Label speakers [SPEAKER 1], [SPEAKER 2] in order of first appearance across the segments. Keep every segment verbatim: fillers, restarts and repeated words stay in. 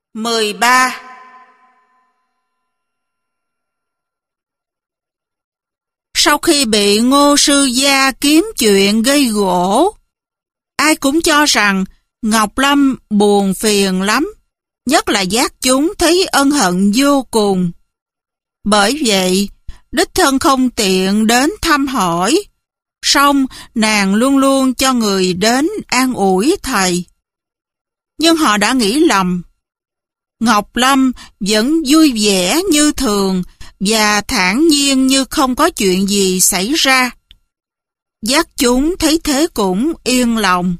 [SPEAKER 1] mười ba. Sau khi bị Ngô Sư Gia kiếm chuyện gây gổ, ai cũng cho rằng Ngọc Lâm buồn phiền lắm, nhất là giác chúng thấy ân hận vô cùng. Bởi vậy, đích thân không tiện đến thăm hỏi, song nàng luôn luôn cho người đến an ủi thầy. Nhưng họ đã nghĩ lầm. Ngọc Lâm vẫn vui vẻ như thường và thản nhiên như không có chuyện gì xảy ra. Giác chúng thấy thế cũng yên lòng.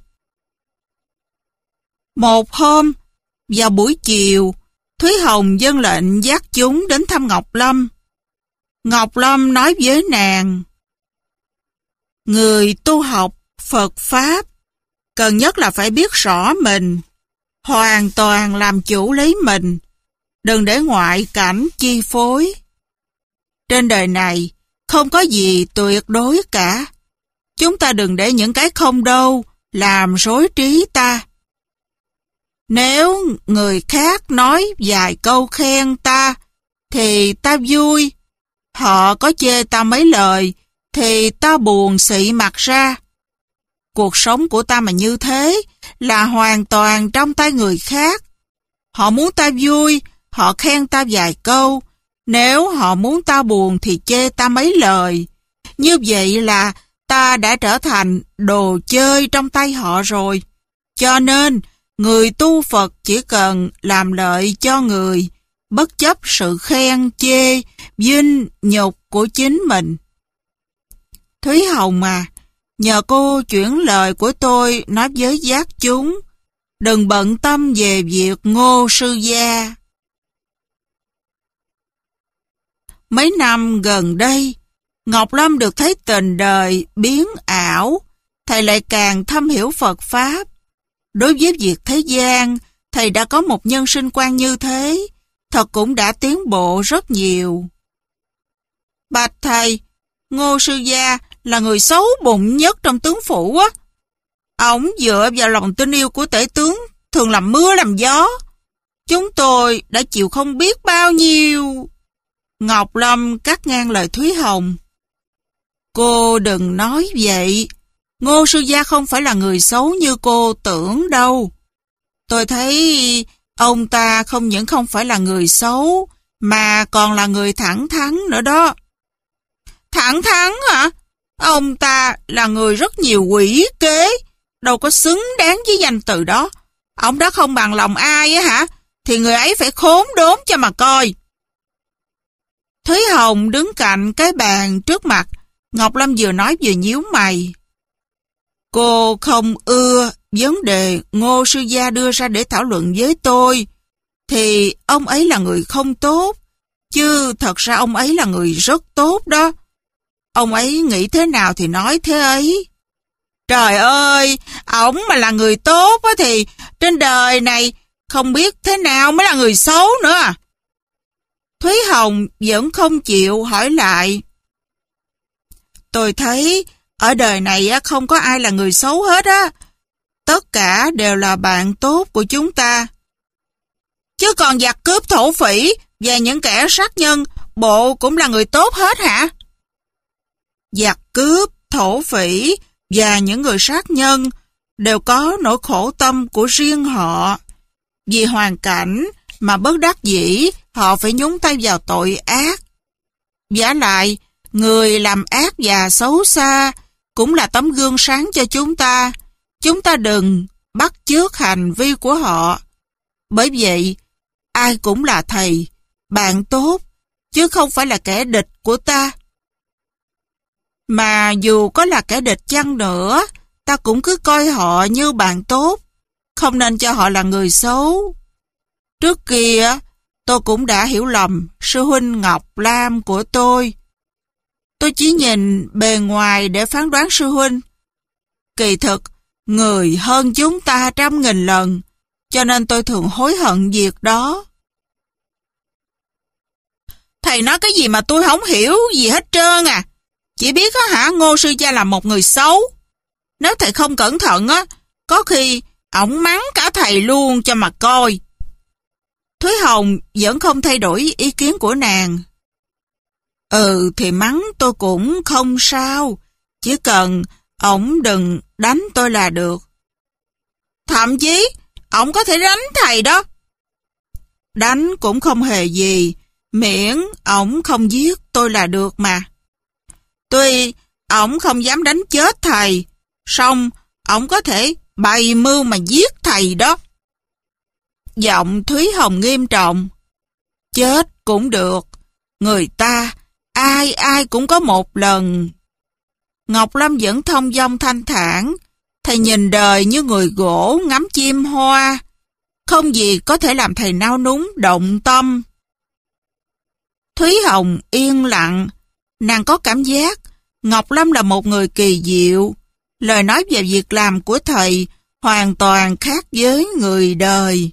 [SPEAKER 1] Một hôm, vào buổi chiều, Thúy Hồng dâng lệnh giác chúng đến thăm Ngọc Lâm. Ngọc Lâm nói với nàng: người tu học Phật Pháp cần nhất là phải biết rõ mình, hoàn toàn làm chủ lấy mình, đừng để ngoại cảnh chi phối. Trên đời này không có gì tuyệt đối cả. Chúng ta đừng để những cái không đâu làm rối trí ta. Nếu người khác nói vài câu khen ta thì ta vui, họ có chê ta mấy lời thì ta buồn xị mặt ra. Cuộc sống của ta mà như thế là hoàn toàn trong tay người khác. Họ muốn ta vui, họ khen ta vài câu. Nếu họ muốn ta buồn thì chê ta mấy lời. Như vậy là ta đã trở thành đồ chơi trong tay họ rồi. Cho nên, người tu Phật chỉ cần làm lợi cho người, bất chấp sự khen chê, vinh nhục của chính mình. Thúy Hồng à, nhờ cô chuyển lời của tôi nói với giác chúng, đừng bận tâm về việc Ngô Sư Gia. Mấy năm gần đây, Ngọc Lâm được thấy tình đời biến ảo, thầy lại càng thâm hiểu Phật Pháp. Đối với việc thế gian, thầy đã có một nhân sinh quan như thế, thật cũng đã tiến bộ rất nhiều. Bạch thầy, Ngô Sư Gia là người xấu bụng nhất trong tướng phủ á. Ông dựa vào lòng tin yêu của tể tướng, thường làm mưa làm gió. Chúng tôi đã chịu không biết bao nhiêu. Ngọc Lâm cắt ngang lời Thúy Hồng. Cô đừng nói vậy. Ngô Sư Gia không phải là người xấu như cô tưởng đâu. Tôi thấy ông ta không những không phải là người xấu, mà còn là người thẳng thắn nữa đó. Thẳng thắn hả? Ông ta là người rất nhiều quỷ kế, đâu có xứng đáng với danh từ đó. Ông đã không bằng lòng ai á hả? Thì người ấy phải khốn đốn cho mà coi. Thúy Hồng đứng cạnh cái bàn trước mặt, Ngọc Lâm vừa nói vừa nhíu mày. Cô không ưa vấn đề Ngô Sư Gia đưa ra để thảo luận với tôi, thì ông ấy là người không tốt, chứ thật ra ông ấy là người rất tốt đó. Ông ấy nghĩ thế nào thì nói thế ấy. Trời ơi, ổng mà là người tốt á thì trên đời này không biết thế nào mới là người xấu nữa à. Thúy Hồng vẫn không chịu hỏi lại. Tôi thấy ở đời này không có ai là người xấu hết á. Tất cả đều là bạn tốt của chúng ta. Chứ còn giặc cướp thổ phỉ và những kẻ sát nhân, bộ cũng là người tốt hết hả? Giặc cướp, thổ phỉ và những người sát nhân đều có nỗi khổ tâm của riêng họ. Vì hoàn cảnh mà bất đắc dĩ họ phải nhúng tay vào tội ác. Vả lại, người làm ác và xấu xa cũng là tấm gương sáng cho chúng ta. Chúng ta đừng bắt chước hành vi của họ. Bởi vậy, ai cũng là thầy, bạn tốt, chứ không phải là kẻ địch của ta. Mà dù có là kẻ địch chăng nữa, ta cũng cứ coi họ như bạn tốt, không nên cho họ là người xấu. Trước kia, tôi cũng đã hiểu lầm sư huynh Ngọc Lam của tôi. Tôi chỉ nhìn bề ngoài để phán đoán sư huynh. Kỳ thực, người hơn chúng ta trăm nghìn lần, cho nên tôi thường hối hận việc đó. Thầy nói cái gì mà tôi không hiểu gì hết trơn à. Chỉ biết á hả, Ngô Sư Gia là một người xấu. Nếu thầy không cẩn thận á, có khi ổng mắng cả thầy luôn cho mà coi. Thúy Hồng vẫn không thay đổi ý kiến của nàng. Ừ thì mắng tôi cũng không sao, chỉ cần ổng đừng đánh tôi là được. Thậm chí, ổng có thể đánh thầy đó. Đánh cũng không hề gì, miễn ổng không giết tôi là được mà. Tuy ổng không dám đánh chết thầy, song ổng có thể bày mưu mà giết thầy đó. Giọng Thúy Hồng nghiêm trọng. Chết cũng được, người ta ai ai cũng có một lần. Ngọc Lâm vẫn thông dong thanh thản, thầy nhìn đời như người gỗ ngắm chim hoa, không gì có thể làm thầy nao núng động tâm. Thúy Hồng yên lặng, nàng có cảm giác Ngọc Lâm là một người kỳ diệu, lời nói về việc làm của thầy hoàn toàn khác với người đời.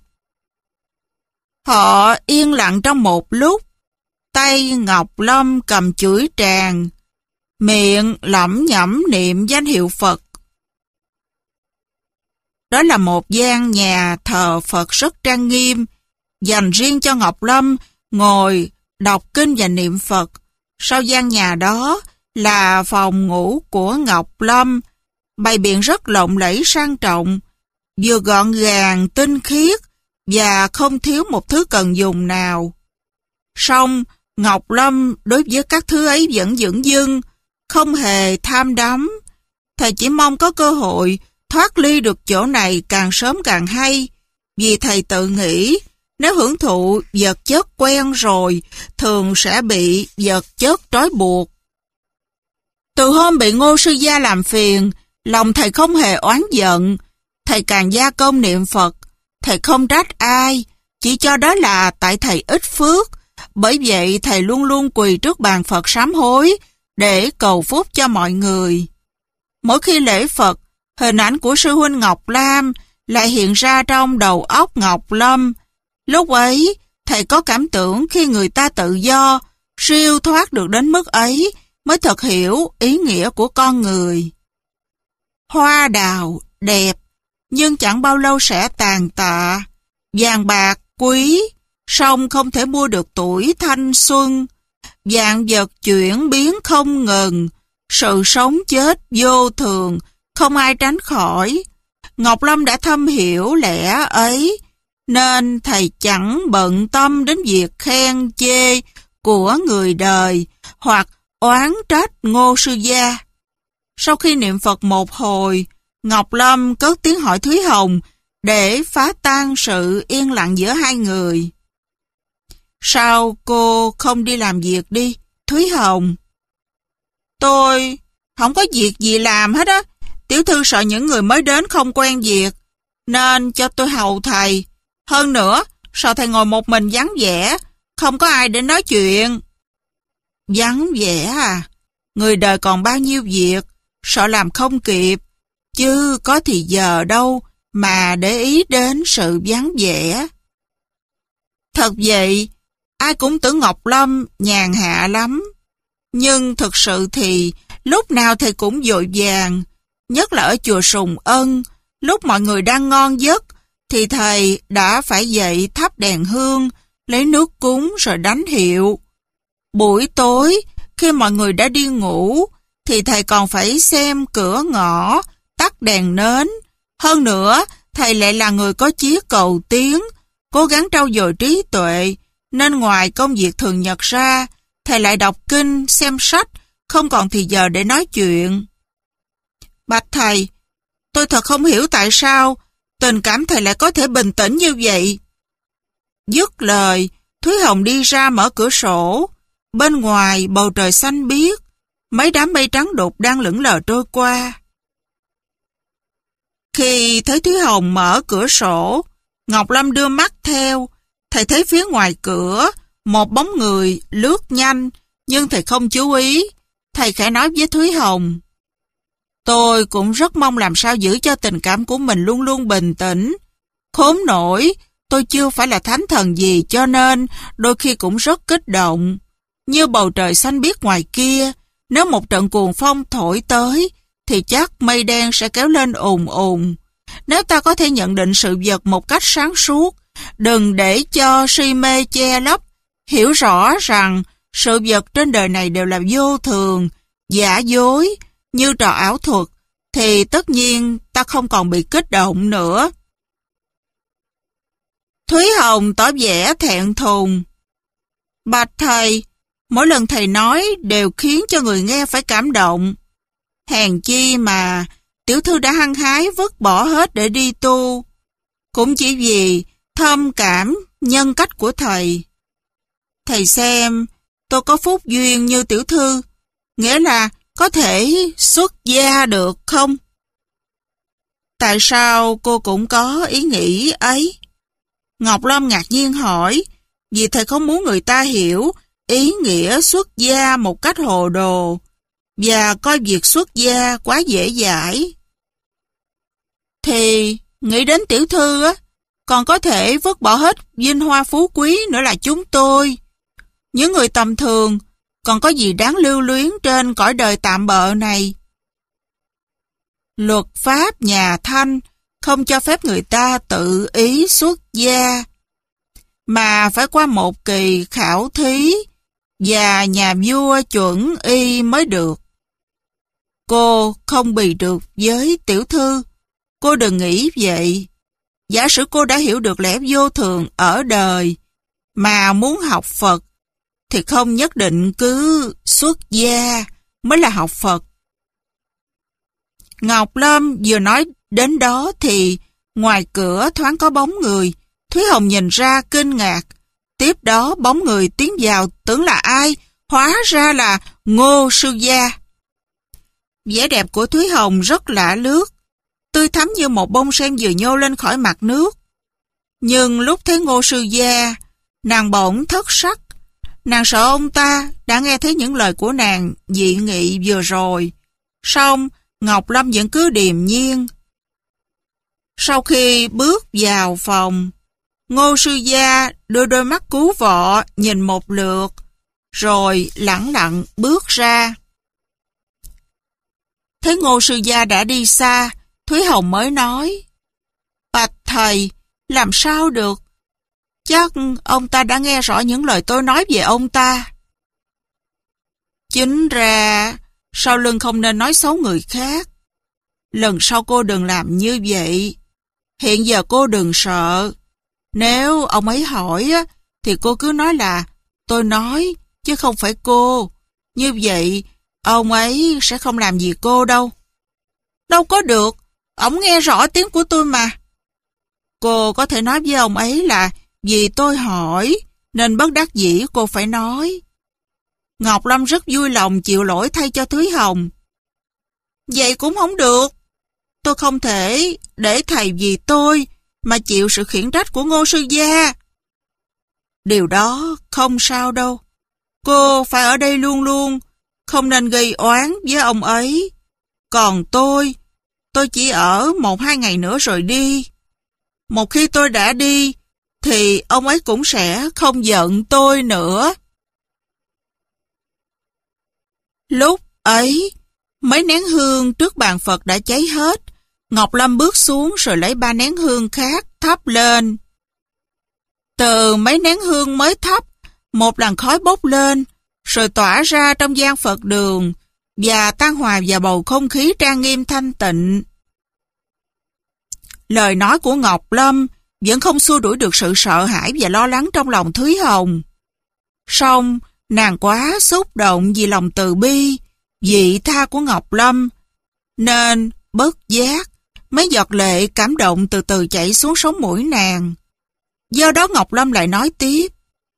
[SPEAKER 1] Họ yên lặng trong một lúc, tay Ngọc Lâm cầm chuỗi tràng, miệng lẩm nhẩm niệm danh hiệu Phật. Đó là một gian nhà thờ Phật rất trang nghiêm, dành riêng cho Ngọc Lâm ngồi đọc kinh và niệm Phật. Sau gian nhà đó là phòng ngủ của Ngọc Lâm, bày biện rất lộng lẫy sang trọng, vừa gọn gàng, tinh khiết và không thiếu một thứ cần dùng nào. Song Ngọc Lâm đối với các thứ ấy vẫn dửng dưng, không hề tham đắm. Thầy chỉ mong có cơ hội thoát ly được chỗ này càng sớm càng hay, vì thầy tự nghĩ nếu hưởng thụ vật chất quen rồi, thường sẽ bị vật chất trói buộc. Từ hôm bị Ngô sư gia làm phiền, lòng thầy không hề oán giận, thầy càng gia công niệm Phật, thầy không trách ai, chỉ cho đó là tại thầy ít phước, bởi vậy thầy luôn luôn quỳ trước bàn Phật sám hối để cầu phúc cho mọi người. Mỗi khi lễ Phật, hình ảnh của sư huynh Ngọc Lam lại hiện ra trong đầu óc Ngọc Lâm. Lúc ấy, thầy có cảm tưởng khi người ta tự do, siêu thoát được đến mức ấy mới thật hiểu ý nghĩa của con người. Hoa đào đẹp, nhưng chẳng bao lâu sẽ tàn tạ. Vàng bạc quý, song không thể mua được tuổi thanh xuân. Vạn vật chuyển biến không ngừng, sự sống chết vô thường, không ai tránh khỏi. Ngọc Lâm đã thâm hiểu lẽ ấy, nên thầy chẳng bận tâm đến việc khen chê của người đời hoặc oán trách Ngô sư gia. Sau khi niệm Phật một hồi, Ngọc Lâm cất tiếng hỏi Thúy Hồng để phá tan sự yên lặng giữa hai người. Sao cô không đi làm việc đi, Thúy Hồng? Tôi không có việc gì làm hết á. Tiểu thư sợ những người mới đến không quen việc, nên cho tôi hầu thầy. Hơn nữa, sợ thầy ngồi một mình vắng vẻ, không có ai để nói chuyện. Vắng vẻ à? Người đời còn bao nhiêu việc, sợ làm không kịp, chứ có thì giờ đâu mà để ý đến sự vắng vẻ. Thật vậy, ai cũng tưởng Ngọc Lâm nhàn hạ lắm. Nhưng thực sự thì lúc nào thầy cũng vội vàng, nhất là ở chùa Sùng Ân, lúc mọi người đang ngon giấc, thì thầy đã phải dậy thắp đèn hương, lấy nước cúng rồi đánh hiệu. Buổi tối, khi mọi người đã đi ngủ, thì thầy còn phải xem cửa ngõ, tắt đèn nến. Hơn nữa, thầy lại là người có chí cầu tiến, cố gắng trau dồi trí tuệ, nên ngoài công việc thường nhật ra, thầy lại đọc kinh, xem sách, không còn thì giờ để nói chuyện. Bạch thầy, tôi thật không hiểu tại sao tình cảm thầy lại có thể bình tĩnh như vậy. Dứt lời, Thúy Hồng đi ra mở cửa sổ. Bên ngoài bầu trời xanh biếc, mấy đám mây trắng đục đang lững lờ trôi qua. Khi thấy Thúy Hồng mở cửa sổ, Ngọc Lâm đưa mắt theo. Thầy thấy phía ngoài cửa một bóng người lướt nhanh, nhưng thầy không chú ý. Thầy khẽ nói với Thúy Hồng: tôi cũng rất mong làm sao giữ cho tình cảm của mình luôn luôn bình tĩnh. Khốn nổi, tôi chưa phải là thánh thần gì, cho nên đôi khi cũng rất kích động. Như bầu trời xanh biếc ngoài kia, nếu một trận cuồng phong thổi tới, thì chắc mây đen sẽ kéo lên ùn ùn. Nếu ta có thể nhận định sự vật một cách sáng suốt, đừng để cho si mê che lấp, hiểu rõ rằng sự vật trên đời này đều là vô thường, giả dối, như trò ảo thuật, thì tất nhiên ta không còn bị kích động nữa. Thúy Hồng tỏ vẻ thẹn thùng. Bạch thầy, mỗi lần thầy nói đều khiến cho người nghe phải cảm động. Hèn chi mà tiểu thư đã hăng hái vứt bỏ hết để đi tu, cũng chỉ vì thâm cảm nhân cách của thầy. Thầy xem, tôi có phúc duyên như tiểu thư, nghĩa là có thể xuất gia được không? Tại sao cô cũng có ý nghĩ ấy? Ngọc Lâm ngạc nhiên hỏi, vì thầy không muốn người ta hiểu ý nghĩa xuất gia một cách hồ đồ, và coi việc xuất gia quá dễ dãi. Thì nghĩ đến tiểu thư á, còn có thể vứt bỏ hết vinh hoa phú quý nữa là chúng tôi. Những người tầm thường còn có gì đáng lưu luyến trên cõi đời tạm bợ này. Luật pháp nhà Thanh không cho phép người ta tự ý xuất gia, mà phải qua một kỳ khảo thí và nhà vua chuẩn y mới được. Cô không bì được với tiểu thư, cô đừng nghĩ vậy. Giả sử cô đã hiểu được lẽ vô thường ở đời, mà muốn học Phật, thì không nhất định cứ xuất gia mới là học Phật. Ngọc Lâm vừa nói đến đó thì ngoài cửa thoáng có bóng người. Thúy Hồng nhìn ra kinh ngạc. Tiếp đó bóng người tiến vào, tưởng là ai, hóa ra là Ngô Sư Gia. Vẻ đẹp của Thúy Hồng rất lạ lướt, tươi thắm như một bông sen vừa nhô lên khỏi mặt nước. Nhưng lúc thấy Ngô Sư Gia, nàng bỗng thất sắc. Nàng sợ ông ta đã nghe thấy những lời của nàng dị nghị vừa rồi. Song Ngọc Lâm vẫn cứ điềm nhiên. Sau khi bước vào phòng, Ngô Sư Gia đưa đôi mắt cứu vọ nhìn một lượt, rồi lẳng lặng bước ra. Thấy Ngô Sư Gia đã đi xa, Thúy Hồng mới nói, bạch thầy, làm sao được? Chắc ông ta đã nghe rõ những lời tôi nói về ông ta. Chính ra, sau lưng không nên nói xấu người khác. Lần sau cô đừng làm như vậy. Hiện giờ cô đừng sợ. Nếu ông ấy hỏi, thì cô cứ nói là tôi nói, chứ không phải cô. Như vậy, ông ấy sẽ không làm gì cô đâu. Đâu có được, ông nghe rõ tiếng của tôi mà. Cô có thể nói với ông ấy là vì tôi hỏi, nên bất đắc dĩ cô phải nói. Ngọc Lâm rất vui lòng chịu lỗi thay cho Thúy Hồng. Vậy cũng không được. Tôi không thể để thầy vì tôi mà chịu sự khiển trách của Ngô Sư Gia. Điều đó không sao đâu. Cô phải ở đây luôn luôn, không nên gây oán với ông ấy. Còn tôi, tôi chỉ ở một hai ngày nữa rồi đi. Một khi tôi đã đi, thì ông ấy cũng sẽ không giận tôi nữa. Lúc ấy, mấy nén hương trước bàn Phật đã cháy hết. Ngọc Lâm bước xuống rồi lấy ba nén hương khác thắp lên. Từ mấy nén hương mới thắp, một làn khói bốc lên, rồi tỏa ra trong gian Phật đường và tan hòa vào bầu không khí trang nghiêm thanh tịnh. Lời nói của Ngọc Lâm vẫn không xua đuổi được sự sợ hãi và lo lắng trong lòng Thúy Hồng. Song nàng quá xúc động vì lòng từ bi, vị tha của Ngọc Lâm, nên bất giác mấy giọt lệ cảm động từ từ chảy xuống sống mũi nàng. Do đó Ngọc Lâm lại nói tiếp.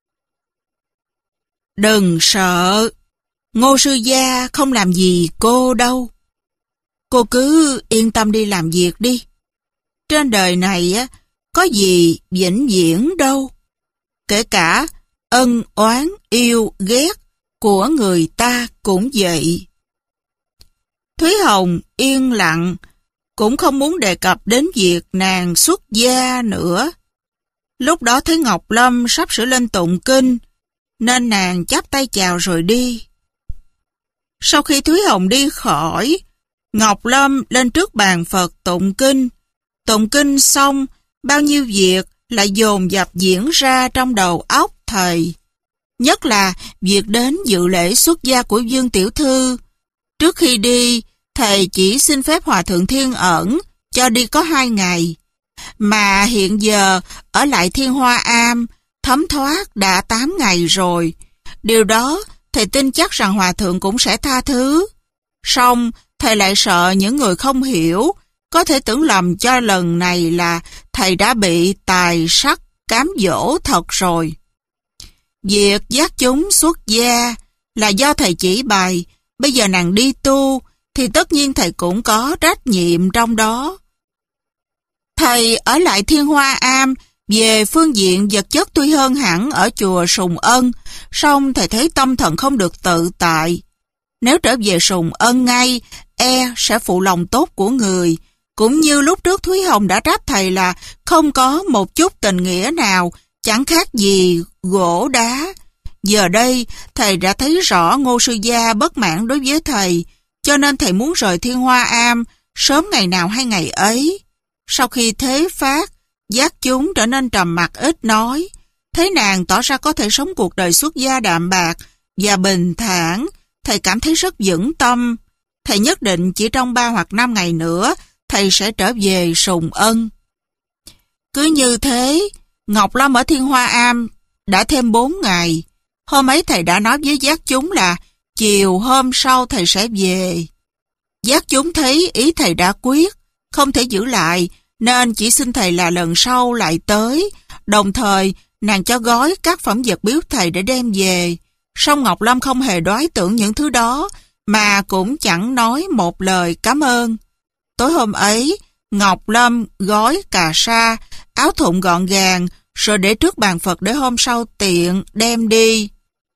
[SPEAKER 1] Đừng sợ, Ngô Sư Gia không làm gì cô đâu. Cô cứ yên tâm đi làm việc đi. Trên đời này á, có gì vĩnh viễn đâu. Kể cả ân oán yêu ghét của người ta cũng vậy. Thúy Hồng yên lặng, cũng không muốn đề cập đến việc nàng xuất gia nữa. Lúc đó thấy Ngọc Lâm sắp sửa lên tụng kinh, nên nàng chắp tay chào rồi đi. Sau khi Thúy Hồng đi khỏi, Ngọc Lâm lên trước bàn Phật tụng kinh. Tụng kinh xong, bao nhiêu việc lại dồn dập diễn ra trong đầu óc thầy. Nhất là việc đến dự lễ xuất gia của Dương tiểu thư. Trước khi đi, thầy chỉ xin phép Hòa thượng Thiên Ẩn cho đi có hai ngày. Mà hiện giờ ở lại Thiên Hoa Am thấm thoát đã tám ngày rồi. Điều đó thầy tin chắc rằng Hòa thượng cũng sẽ tha thứ. Song thầy lại sợ những người không hiểu có thể tưởng lầm cho lần này là thầy đã bị tài sắc cám dỗ thật rồi. Việc dắt chúng xuất gia là do thầy chỉ bày. Bây giờ nàng đi tu thì tất nhiên thầy cũng có trách nhiệm trong đó. Thầy ở lại Thiên Hoa Am về phương diện vật chất tuy hơn hẳn ở chùa Sùng Ân, song thầy thấy tâm thần không được tự tại. Nếu trở về Sùng Ân ngay, e sẽ phụ lòng tốt của người, cũng như lúc trước Thúy Hồng đã trách thầy là không có một chút tình nghĩa nào, chẳng khác gì gỗ đá. Giờ đây, thầy đã thấy rõ Ngô sư gia bất mãn đối với thầy, cho nên thầy muốn rời Thiên Hoa Am sớm ngày nào hay ngày ấy. Sau khi thế phát, giác chúng trở nên trầm mặc ít nói. Thấy nàng tỏ ra có thể sống cuộc đời xuất gia đạm bạc và bình thản, thầy cảm thấy rất vững tâm. Thầy nhất định chỉ trong ba hoặc năm ngày nữa, thầy sẽ trở về Sùng Ân. Cứ như thế, Ngọc Lâm ở Thiên Hoa Am đã thêm bốn ngày. Hôm ấy thầy đã nói với giác chúng là chiều hôm sau thầy sẽ về. Giác chúng thấy ý thầy đã quyết, không thể giữ lại, nên chỉ xin thầy là lần sau lại tới. Đồng thời, nàng cho gói các phẩm vật biếu thầy để đem về. Song Ngọc Lâm không hề đoái tưởng những thứ đó, mà cũng chẳng nói một lời cảm ơn. Tối hôm ấy, Ngọc Lâm gói cà sa, áo thụng gọn gàng, rồi để trước bàn Phật để hôm sau tiện đem đi.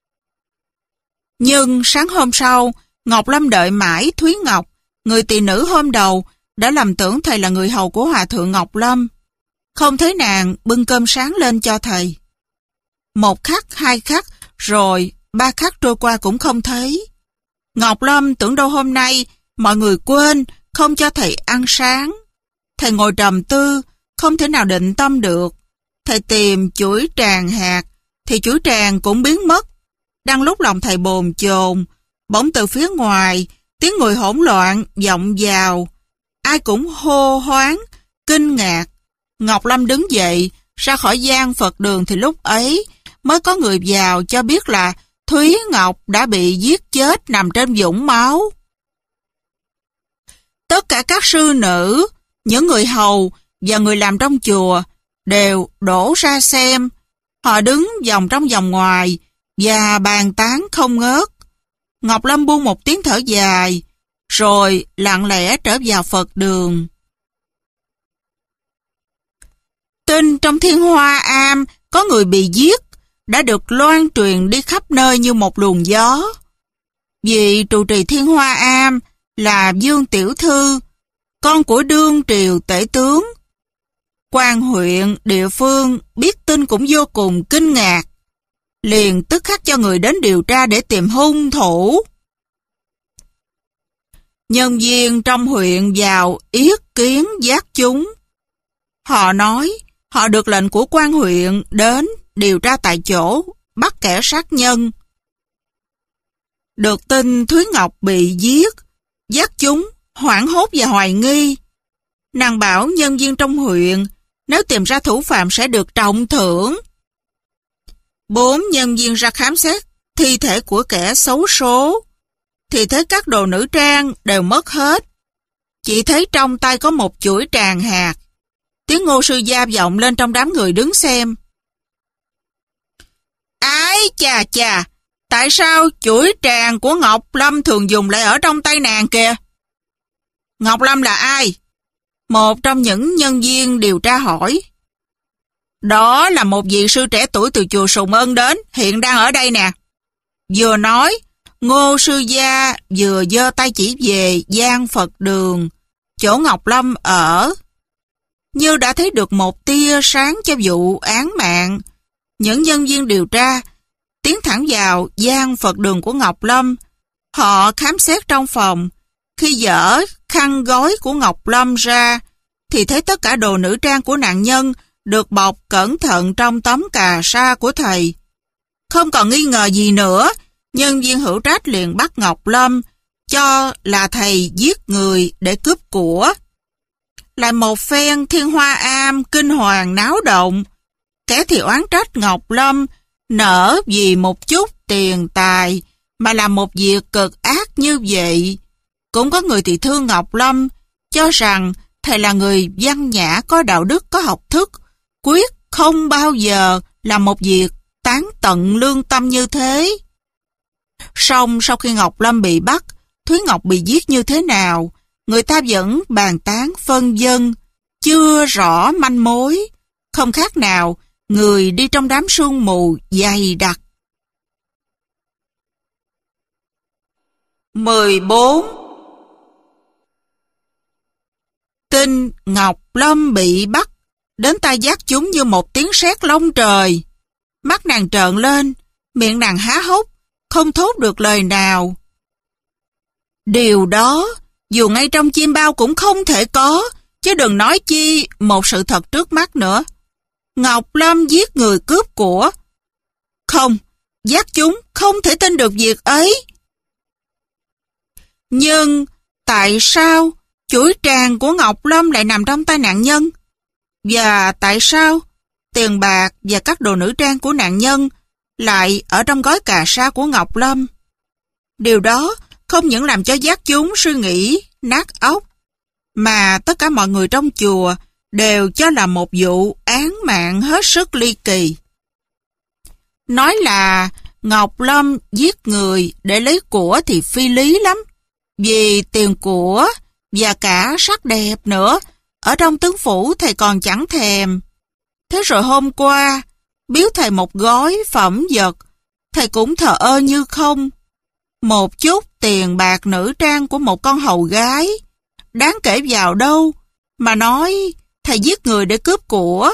[SPEAKER 1] Nhưng sáng hôm sau, Ngọc Lâm đợi mãi Thúy Ngọc, người tỳ nữ hôm đầu, đã lầm tưởng thầy là người hầu của Hòa thượng Ngọc Lâm. Không thấy nàng bưng cơm sáng lên cho thầy. Một khắc, hai khắc, rồi ba khắc trôi qua cũng không thấy. Ngọc Lâm tưởng đâu hôm nay mọi người quên, không cho thầy ăn sáng. Thầy ngồi trầm tư, không thể nào định tâm được. Thầy tìm chuỗi tràng hạt, thì chuỗi tràng cũng biến mất. Đang lúc lòng thầy bồn chồn, bỗng từ phía ngoài, tiếng người hỗn loạn vọng vào. Ai cũng hô hoáng, kinh ngạc. Ngọc Lâm đứng dậy, ra khỏi gian Phật đường thì lúc ấy mới có người vào cho biết là Thúy Ngọc đã bị giết chết nằm trên vũng máu. Tất cả các sư nữ, những người hầu và người làm trong chùa đều đổ ra xem. Họ đứng vòng trong vòng ngoài và bàn tán không ngớt. Ngọc Lâm buông một tiếng thở dài, rồi lặng lẽ trở vào Phật đường. Tin trong Thiên Hoa Am có người bị giết đã được loan truyền đi khắp nơi như một luồng gió. Vị trụ trì Thiên Hoa Am là Dương Tiểu Thư, con của đương triều tể tướng. Quan huyện địa phương biết tin cũng vô cùng kinh ngạc, liền tức khắc cho người đến điều tra để tìm hung thủ. Nhân viên trong huyện vào yết kiến giác chúng. Họ nói họ được lệnh của quan huyện đến điều tra tại chỗ, bắt kẻ sát nhân. Được tin Thúy Ngọc bị giết, giác chúng hoảng hốt và hoài nghi. Nàng bảo nhân viên trong huyện nếu tìm ra thủ phạm sẽ được trọng thưởng. Bốn nhân viên ra khám xét thi thể của kẻ xấu số, thì thấy các đồ nữ trang đều mất hết. Chỉ thấy trong tay có một chuỗi tràng hạt. Tiếng Ngô sư gia vọng lên trong đám người đứng xem. Ái chà chà, tại sao chuỗi tràng của Ngọc Lâm thường dùng lại ở trong tay nàng kìa? Ngọc Lâm là ai? Một trong những nhân viên điều tra hỏi. Đó là một vị sư trẻ tuổi từ chùa Sùng Ân đến, hiện đang ở đây nè. Vừa nói, Ngô sư gia vừa giơ tay chỉ về gian Phật đường, chỗ Ngọc Lâm ở. Như đã thấy được một tia sáng cho vụ án mạng, những nhân viên điều tra tiến thẳng vào gian Phật đường của Ngọc Lâm. Họ khám xét trong phòng. Khi dỡ khăn gói của Ngọc Lâm ra, thì thấy tất cả đồ nữ trang của nạn nhân được bọc cẩn thận trong tấm cà sa của thầy. Không còn nghi ngờ gì nữa, nhân viên hữu trách liền bắt Ngọc Lâm cho là thầy giết người để cướp của. Lại một phen Thiên Hoa Am kinh hoàng náo động, kẻ thì oán trách Ngọc Lâm nỡ vì một chút tiền tài mà làm một việc cực ác như vậy. Cũng có người thì thương Ngọc Lâm, cho rằng thầy là người văn nhã, có đạo đức, có học thức, quyết không bao giờ làm một việc tán tận lương tâm như thế. Song sau khi Ngọc Lâm bị bắt, Thúy Ngọc bị giết như thế nào, người ta vẫn bàn tán phân vân, chưa rõ manh mối, không khác nào người đi trong đám sương mù dày đặc. mười bốn. Tin Ngọc Lâm bị bắt đến tai giác chúng như một tiếng sét long trời. Mắt nàng trợn lên, miệng nàng há hốc, không thốt được lời nào. Điều đó, dù ngay trong chim bao cũng không thể có, chứ đừng nói chi một sự thật trước mắt nữa. Ngọc Lâm giết người cướp của. Không, giác chúng không thể tin được việc ấy. Nhưng tại sao chuỗi tràng của Ngọc Lâm lại nằm trong tay nạn nhân? Và tại sao tiền bạc và các đồ nữ trang của nạn nhân lại ở trong gói cà sa của Ngọc Lâm? Điều đó không những làm cho giác chúng suy nghĩ nát óc, mà tất cả mọi người trong chùa đều cho là một vụ án mạng hết sức ly kỳ. Nói là Ngọc Lâm giết người để lấy của thì phi lý lắm, vì tiền của và cả sắc đẹp nữa, ở trong tướng phủ thầy còn chẳng thèm. Thế rồi hôm qua, biếu thầy một gói phẩm vật, thầy cũng thờ ơ như không. Một chút tiền bạc nữ trang của một con hầu gái, đáng kể vào đâu mà nói thầy giết người để cướp của.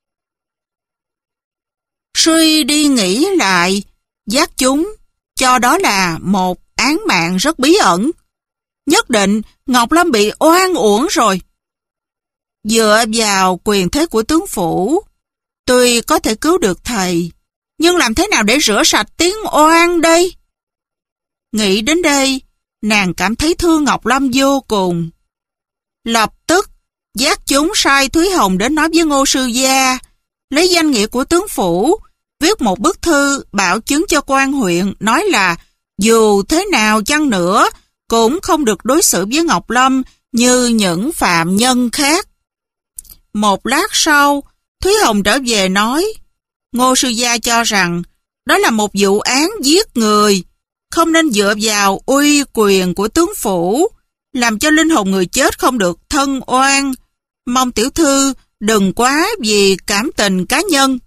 [SPEAKER 1] Suy đi nghĩ lại, giác chúng cho đó là một án mạng rất bí ẩn. Nhất định Ngọc Lâm bị oan uổng rồi. Dựa vào quyền thế của tướng phủ, tuy có thể cứu được thầy, nhưng làm thế nào để rửa sạch tiếng oan đây? Nghĩ đến đây, nàng cảm thấy thương Ngọc Lâm vô cùng. Lập tức, giác chúng sai Thúy Hồng đến nói với Ngô Sư Gia, lấy danh nghĩa của tướng phủ, viết một bức thư bảo chứng cho quan huyện, nói là dù thế nào chăng nữa, cũng không được đối xử với Ngọc Lâm như những phạm nhân khác. Một lát sau, Thúy Hồng trở về nói, Ngô Sư Gia cho rằng đó là một vụ án giết người, không nên dựa vào uy quyền của tướng phủ, làm cho linh hồn người chết không được thân oan. Mong tiểu thư đừng quá vì cảm tình cá nhân.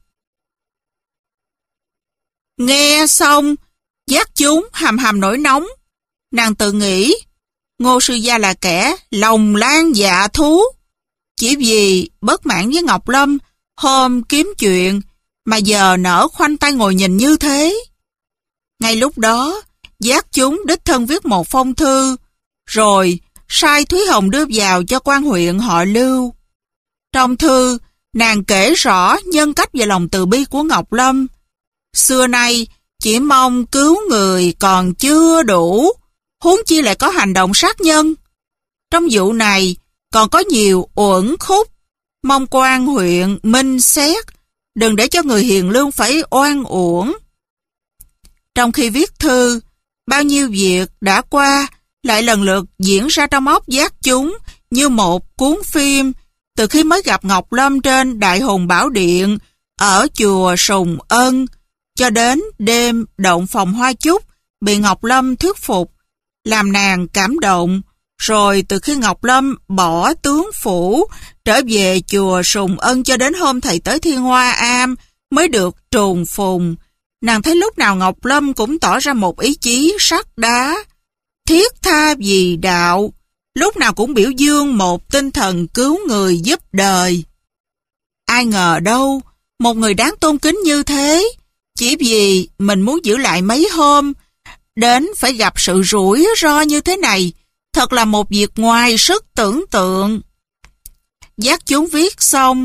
[SPEAKER 1] Nghe xong, giác chúng hầm hầm nổi nóng. Nàng tự nghĩ, Ngô Sư Gia là kẻ lòng lan dạ thú. Chỉ vì bất mãn với Ngọc Lâm, hôm kiếm chuyện, mà giờ nở khoanh tay ngồi nhìn như thế. Ngay lúc đó, giác chúng đích thân viết một phong thư, rồi sai Thúy Hồng đưa vào cho quan huyện họ Lưu. Trong thư, nàng kể rõ nhân cách và lòng từ bi của Ngọc Lâm. Xưa nay, chỉ mong cứu người còn chưa đủ, huống chi lại có hành động sát nhân. Trong vụ này, còn có nhiều uẩn khúc, mong quan huyện minh xét, đừng để cho người hiền lương phải oan uổng. Trong khi viết thư, bao nhiêu việc đã qua lại lần lượt diễn ra trong óc giác chúng như một cuốn phim, từ khi mới gặp Ngọc Lâm trên Đại Hùng Bảo Điện ở chùa Sùng Ân, cho đến đêm động phòng Hoa Chúc bị Ngọc Lâm thuyết phục, làm nàng cảm động, rồi từ khi Ngọc Lâm bỏ tướng phủ, trở về chùa Sùng Ân cho đến hôm thầy tới Thiên Hoa Am mới được trùng phùng. Nàng thấy lúc nào Ngọc Lâm cũng tỏ ra một ý chí sắt đá, thiết tha vì đạo, lúc nào cũng biểu dương một tinh thần cứu người giúp đời. Ai ngờ đâu, một người đáng tôn kính như thế, chỉ vì mình muốn giữ lại mấy hôm, đến phải gặp sự rủi ro như thế này, thật là một việc ngoài sức tưởng tượng. Giác chúng viết xong,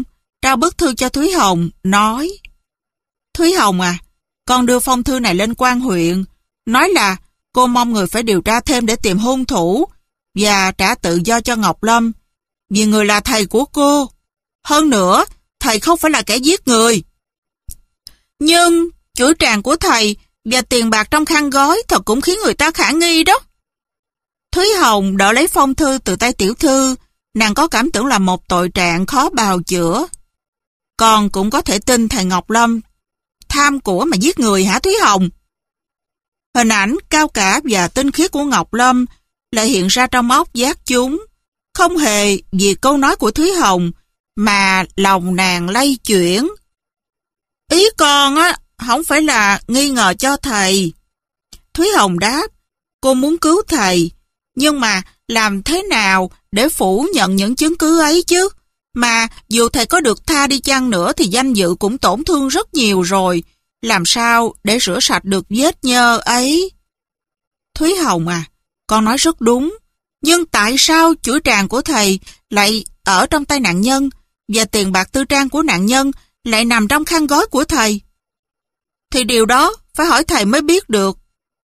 [SPEAKER 1] trao bức thư cho Thúy Hồng, nói: Thúy Hồng à, con đưa phong thư này lên quan huyện, nói là cô mong người phải điều tra thêm để tìm hung thủ và trả tự do cho Ngọc Lâm, vì người là thầy của cô. Hơn nữa, thầy không phải là kẻ giết người. Nhưng chuỗi tràng của thầy và tiền bạc trong khăn gói thật cũng khiến người ta khả nghi đó. Thúy Hồng đỡ lấy phong thư từ tay tiểu thư, nàng có cảm tưởng là một tội trạng khó bào chữa. Con cũng có thể tin thầy Ngọc Lâm tham của mà giết người hả Thúy Hồng? Hình ảnh cao cả và tinh khiết của Ngọc Lâm lại hiện ra trong óc giác chúng, không hề vì câu nói của Thúy Hồng mà lòng nàng lay chuyển. Ý con á, không phải là nghi ngờ cho thầy. Thúy Hồng đáp, cô muốn cứu thầy, nhưng mà làm thế nào để phủ nhận những chứng cứ ấy chứ? Mà dù thầy có được tha đi chăng nữa thì danh dự cũng tổn thương rất nhiều rồi. Làm sao để rửa sạch được vết nhơ ấy? Thúy Hồng à, con nói rất đúng. Nhưng tại sao chuỗi tràng của thầy lại ở trong tay nạn nhân và tiền bạc tư trang của nạn nhân lại nằm trong khăn gói của thầy? Thì điều đó phải hỏi thầy mới biết được.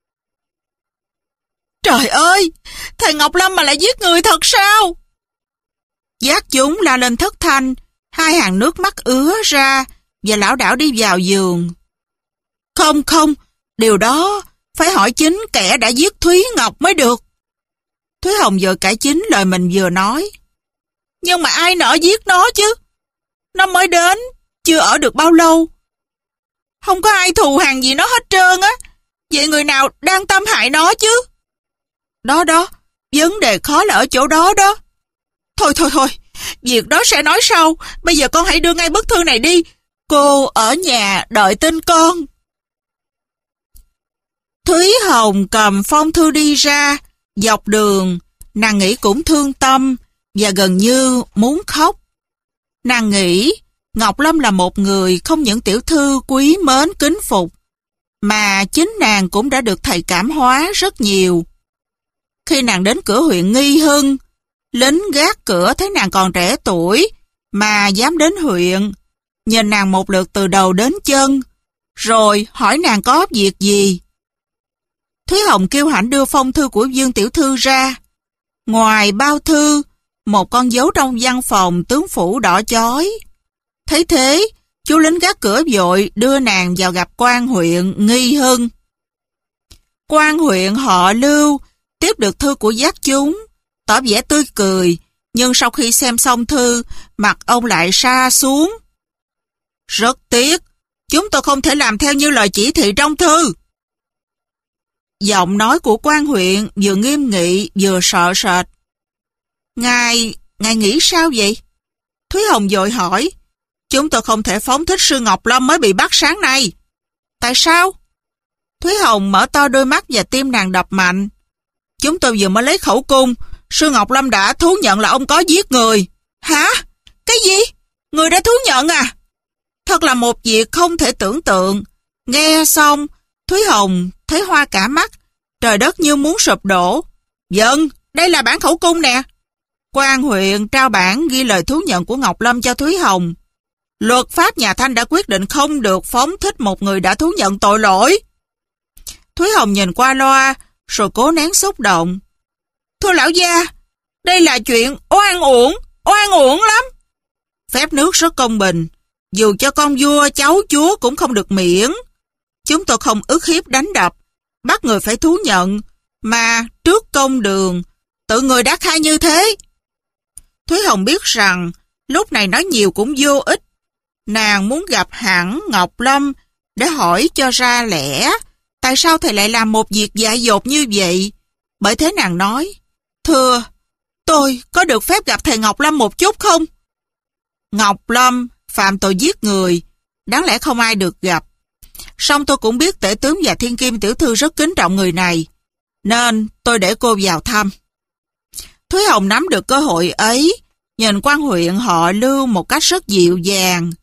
[SPEAKER 1] Trời ơi! Thầy Ngọc Lâm mà lại giết người thật sao? Giác chúng la lên thất thanh, hai hàng nước mắt ứa ra và lảo đảo đi vào giường. Không không, điều đó phải hỏi chính kẻ đã giết Thúy Ngọc mới được. Thúy Hồng vừa cải chính lời mình vừa nói. Nhưng mà ai nỡ giết nó chứ? Nó mới đến, chưa ở được bao lâu. Không có ai thù hằn gì nó hết trơn á. Vậy người nào đang tâm hại nó chứ? Đó đó, vấn đề khó là ở chỗ đó đó. Thôi thôi thôi, việc đó sẽ nói sau. Bây giờ con hãy đưa ngay bức thư này đi. Cô ở nhà đợi tin con. Thúy Hồng cầm phong thư đi ra. Dọc đường, nàng nghĩ cũng thương tâm và gần như muốn khóc. Nàng nghĩ Ngọc Lâm là một người không những tiểu thư quý mến kính phục, mà chính nàng cũng đã được thầy cảm hóa rất nhiều. Khi nàng đến cửa huyện Nghi Hưng, lính gác cửa thấy nàng còn trẻ tuổi mà dám đến huyện, nhìn nàng một lượt từ đầu đến chân, rồi hỏi nàng có việc gì. Thúy Hồng kêu hãnh đưa phong thư của Dương tiểu thư ra. Ngoài bao thư, một con dấu trong văn phòng tướng phủ đỏ chói. Thấy thế, chú lính gác cửa vội đưa nàng vào gặp quan huyện Nghi Hưng. Quan huyện họ Lưu tiếp được thư của giác chúng, tỏ vẻ tươi cười, nhưng sau khi xem xong thư, mặt ông lại sa xuống. Rất tiếc, chúng tôi không thể làm theo như lời chỉ thị trong thư. Giọng nói của quan huyện vừa nghiêm nghị vừa sợ sệt. Ngài, ngài nghĩ sao vậy? Thúy Hồng vội hỏi. Chúng tôi không thể phóng thích sư Ngọc Lâm mới bị bắt sáng nay. Tại sao? Thúy Hồng mở to đôi mắt và tim nàng đập mạnh. Chúng tôi vừa mới lấy khẩu cung, sư Ngọc Lâm đã thú nhận là ông có giết người. Hả? Cái gì? Người đã thú nhận à? Thật là một việc không thể tưởng tượng. Nghe xong, Thúy Hồng thấy hoa cả mắt, trời đất như muốn sụp đổ. Vâng, đây là bản khẩu cung nè. Quan huyện trao bản ghi lời thú nhận của Ngọc Lâm cho Thúy Hồng. Luật pháp nhà Thanh đã quyết định không được phóng thích một người đã thú nhận tội lỗi. Thúy Hồng nhìn qua loa, rồi cố nén xúc động. Thưa lão gia, đây là chuyện oan uổng, oan uổng lắm. Phép nước rất công bình, dù cho con vua cháu chúa cũng không được miễn. Chúng tôi không ức hiếp đánh đập, bắt người phải thú nhận, mà trước công đường, tự người đã khai như thế. Thúy Hồng biết rằng lúc này nói nhiều cũng vô ích. Nàng muốn gặp hẳn Ngọc Lâm để hỏi cho ra lẽ tại sao thầy lại làm một việc dại dột như vậy. Bởi thế nàng nói, thưa, tôi có được phép gặp thầy Ngọc Lâm một chút không? Ngọc Lâm phạm tội giết người, đáng lẽ không ai được gặp. Song tôi cũng biết tể tướng và thiên kim tiểu thư rất kính trọng người này, nên tôi để cô vào thăm. Thúy Hồng nắm được cơ hội ấy, nhìn quan huyện họ Lưu một cách rất dịu dàng.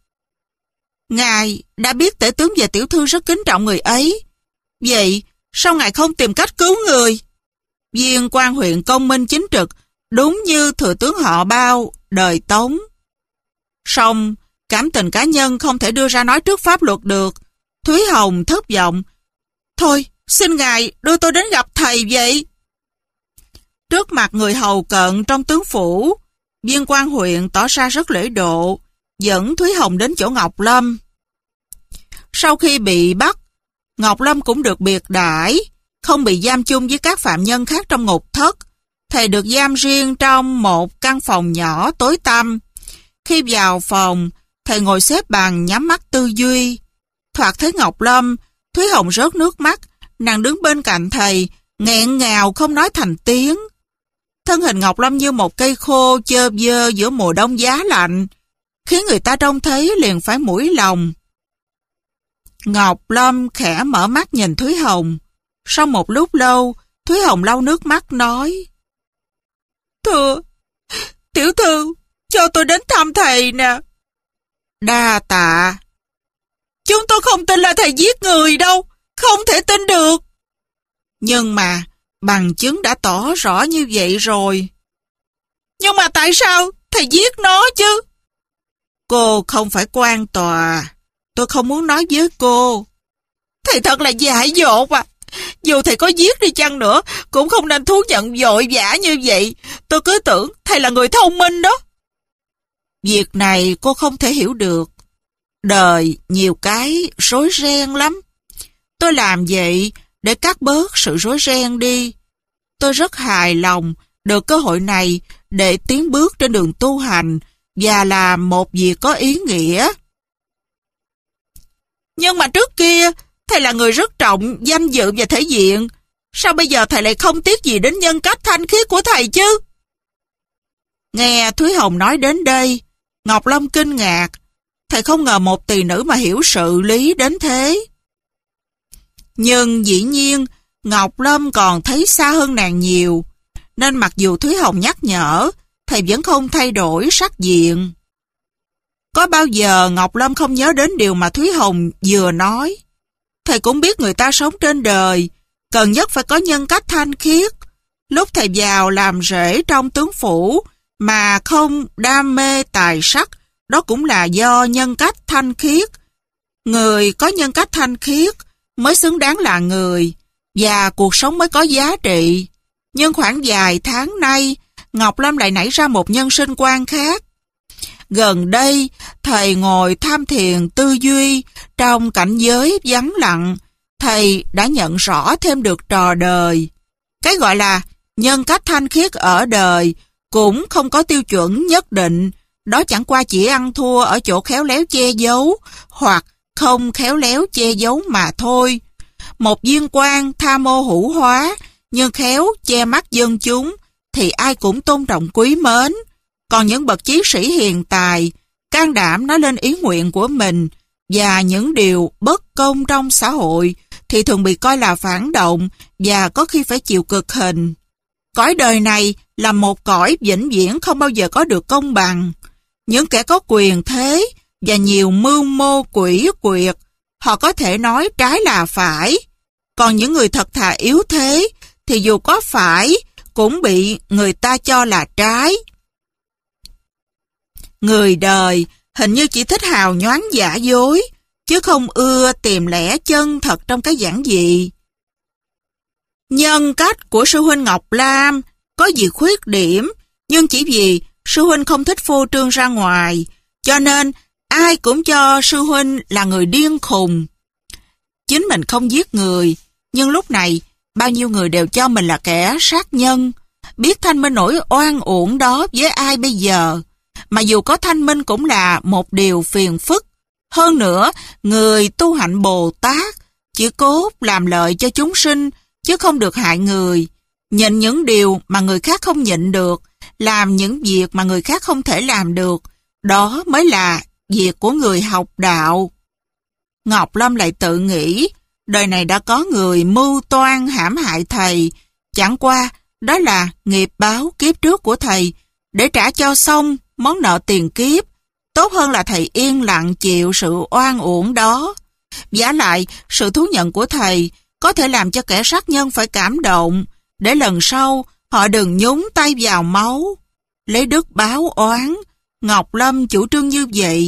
[SPEAKER 1] Ngài đã biết tể tướng và tiểu thư rất kính trọng người ấy. Vậy sao ngài không tìm cách cứu người? Viên quan huyện công minh chính trực, đúng như thừa tướng họ Bao đời Tống. Song Cảm tình cá nhân không thể đưa ra nói trước pháp luật được. Thúy Hồng thất vọng. Thôi, xin ngài đưa tôi đến gặp thầy vậy. Trước mặt người hầu cận trong tướng phủ, viên quan huyện tỏ ra rất lễ độ, dẫn Thúy Hồng đến chỗ Ngọc Lâm. Sau khi bị bắt, Ngọc Lâm cũng được biệt đãi, không bị giam chung với các phạm nhân khác trong ngục thất. Thầy được giam riêng trong một căn phòng nhỏ tối tăm. Khi vào phòng, thầy ngồi xếp bằng nhắm mắt tư duy. Thoạt thấy Ngọc Lâm, Thúy Hồng rớt nước mắt, nàng đứng bên cạnh thầy, nghẹn ngào không nói thành tiếng. Thân hình Ngọc Lâm như một cây khô chơ vơ giữa mùa đông giá lạnh, khiến người ta trông thấy liền phải mũi lòng. Ngọc Lâm khẽ mở mắt nhìn Thúy Hồng. Sau một lúc lâu, Thúy Hồng lau nước mắt nói: Thưa, tiểu thư, cho tôi đến thăm thầy nè. Đa tạ. Chúng tôi không tin là thầy giết người đâu, không thể tin được. Nhưng mà, bằng chứng đã tỏ rõ như vậy rồi. Nhưng mà tại sao thầy giết nó chứ? Cô không phải quan tòa, tôi không muốn nói với cô. Thầy thật là dại dột à. Dù thầy có giết đi chăng nữa, cũng không nên thú nhận vội vã như vậy. Tôi cứ tưởng thầy là người thông minh đó. Việc này cô không thể hiểu được. Đời nhiều cái rối ren lắm. Tôi làm vậy để cắt bớt sự rối ren đi. Tôi rất hài lòng được cơ hội này để tiến bước trên đường tu hành và làm một việc có ý nghĩa. Nhưng mà trước kia, thầy là người rất trọng danh dự và thể diện. Sao bây giờ thầy lại không tiếc gì đến nhân cách thanh khiết của thầy chứ? Nghe Thúy Hồng nói đến đây, Ngọc Lâm kinh ngạc. Thầy không ngờ một tỳ nữ mà hiểu sự lý đến thế. Nhưng dĩ nhiên, Ngọc Lâm còn thấy xa hơn nàng nhiều, nên mặc dù Thúy Hồng nhắc nhở, thầy vẫn không thay đổi sắc diện. Có bao giờ Ngọc Lâm không nhớ đến điều mà Thúy Hồng vừa nói? Thầy cũng biết người ta sống trên đời, cần nhất phải có nhân cách thanh khiết. Lúc thầy vào làm rể trong tướng phủ, mà không đam mê tài sắc, đó cũng là do nhân cách thanh khiết. Người có nhân cách thanh khiết mới xứng đáng là người, và cuộc sống mới có giá trị. Nhưng khoảng vài tháng nay, Ngọc Lâm lại nảy ra một nhân sinh quan khác. Gần đây, thầy ngồi tham thiền tư duy trong cảnh giới vắng lặng, thầy đã nhận rõ thêm được trò đời. Cái gọi là nhân cách thanh khiết ở đời cũng không có tiêu chuẩn nhất định, đó chẳng qua chỉ ăn thua ở chỗ khéo léo che giấu hoặc không khéo léo che giấu mà thôi. Một viên quan tha mô hữu hóa nhưng khéo che mắt dân chúng thì ai cũng tôn trọng quý mến. Còn những bậc chí sĩ hiền tài, can đảm nói lên ý nguyện của mình và những điều bất công trong xã hội thì thường bị coi là phản động và có khi phải chịu cực hình. Cõi đời này là một cõi vĩnh viễn không bao giờ có được công bằng. Những kẻ có quyền thế và nhiều mưu mô quỷ quyệt, họ có thể nói trái là phải. Còn những người thật thà yếu thế thì dù có phải cũng bị người ta cho là trái. Người đời hình như chỉ thích hào nhoáng giả dối, chứ không ưa tìm lẽ chân thật trong cái giản dị. Nhân cách của sư huynh Ngọc Lam có gì khuyết điểm, nhưng chỉ vì sư huynh không thích phô trương ra ngoài, cho nên ai cũng cho sư huynh là người điên khùng. Chính mình không giết người, nhưng lúc này bao nhiêu người đều cho mình là kẻ sát nhân. Biết thanh minh nỗi oan uổng đó với ai bây giờ? Mà dù có thanh minh cũng là một điều phiền phức. Hơn nữa, người tu hạnh Bồ Tát chỉ cốt làm lợi cho chúng sinh, chứ không được hại người. Nhịn những điều mà người khác không nhịn được, làm những việc mà người khác không thể làm được, đó mới là việc của người học đạo. Ngọc Lâm lại tự nghĩ, đời này đã có người mưu toan hãm hại thầy, chẳng qua đó là nghiệp báo kiếp trước của thầy, để trả cho xong món nợ tiền kiếp. Tốt hơn là thầy yên lặng chịu sự oan uổng đó. Vả lại, sự thú nhận của thầy có thể làm cho kẻ sát nhân phải cảm động, để lần sau họ đừng nhúng tay vào máu. Lấy đức báo oán, Ngọc Lâm chủ trương như vậy.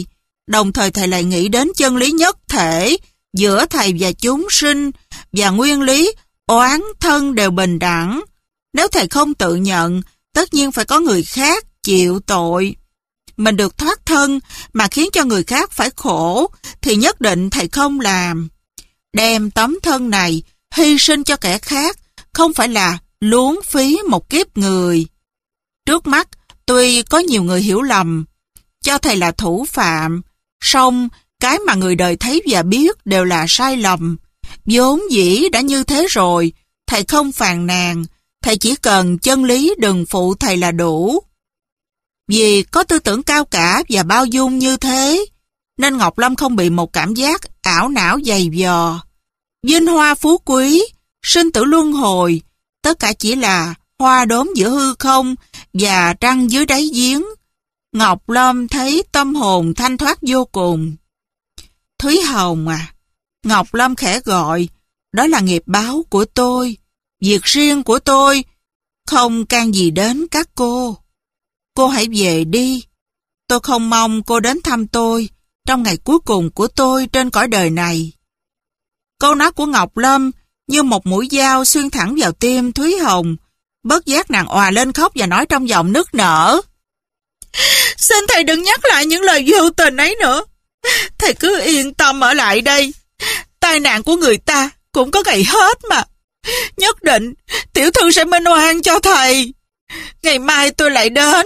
[SPEAKER 1] đồng thời thầy lại nghĩ đến chân lý nhất thể giữa thầy và chúng sinh, và nguyên lý oán thân đều bình đẳng. Nếu thầy không tự nhận, tất nhiên phải có người khác chịu tội. Mình được thoát thân mà khiến cho người khác phải khổ thì nhất định thầy không làm. Đem tấm thân này hy sinh cho kẻ khác không phải là luống phí một kiếp người. Trước mắt tuy có nhiều người hiểu lầm, cho thầy là thủ phạm, song cái mà người đời thấy và biết đều là sai lầm. Vốn dĩ đã như thế rồi, thầy không phàn nàn, thầy chỉ cần chân lý đừng phụ thầy là đủ. Vì có tư tưởng cao cả và bao dung như thế, nên Ngọc Lâm không bị một cảm giác ảo não dày vò. Vinh hoa phú quý, sinh tử luân hồi, tất cả chỉ là hoa đốm giữa hư không và trăng dưới đáy giếng. Ngọc Lâm thấy tâm hồn thanh thoát vô cùng. Thúy Hồng à, Ngọc Lâm khẽ gọi, đó là nghiệp báo của tôi, việc riêng của tôi, không can gì đến các cô. Cô hãy về đi. Tôi không mong cô đến thăm tôi trong ngày cuối cùng của tôi trên cõi đời này. Câu nói của Ngọc Lâm như một mũi dao xuyên thẳng vào tim Thúy Hồng. Bất giác nàng òa lên khóc và nói trong giọng nức nở. Xin thầy đừng nhắc lại những lời vô tình ấy nữa. Thầy cứ yên tâm ở lại đây. Tai nạn của người ta cũng có ngày hết mà. Nhất định tiểu thư sẽ minh oan cho thầy. Ngày mai tôi lại đến.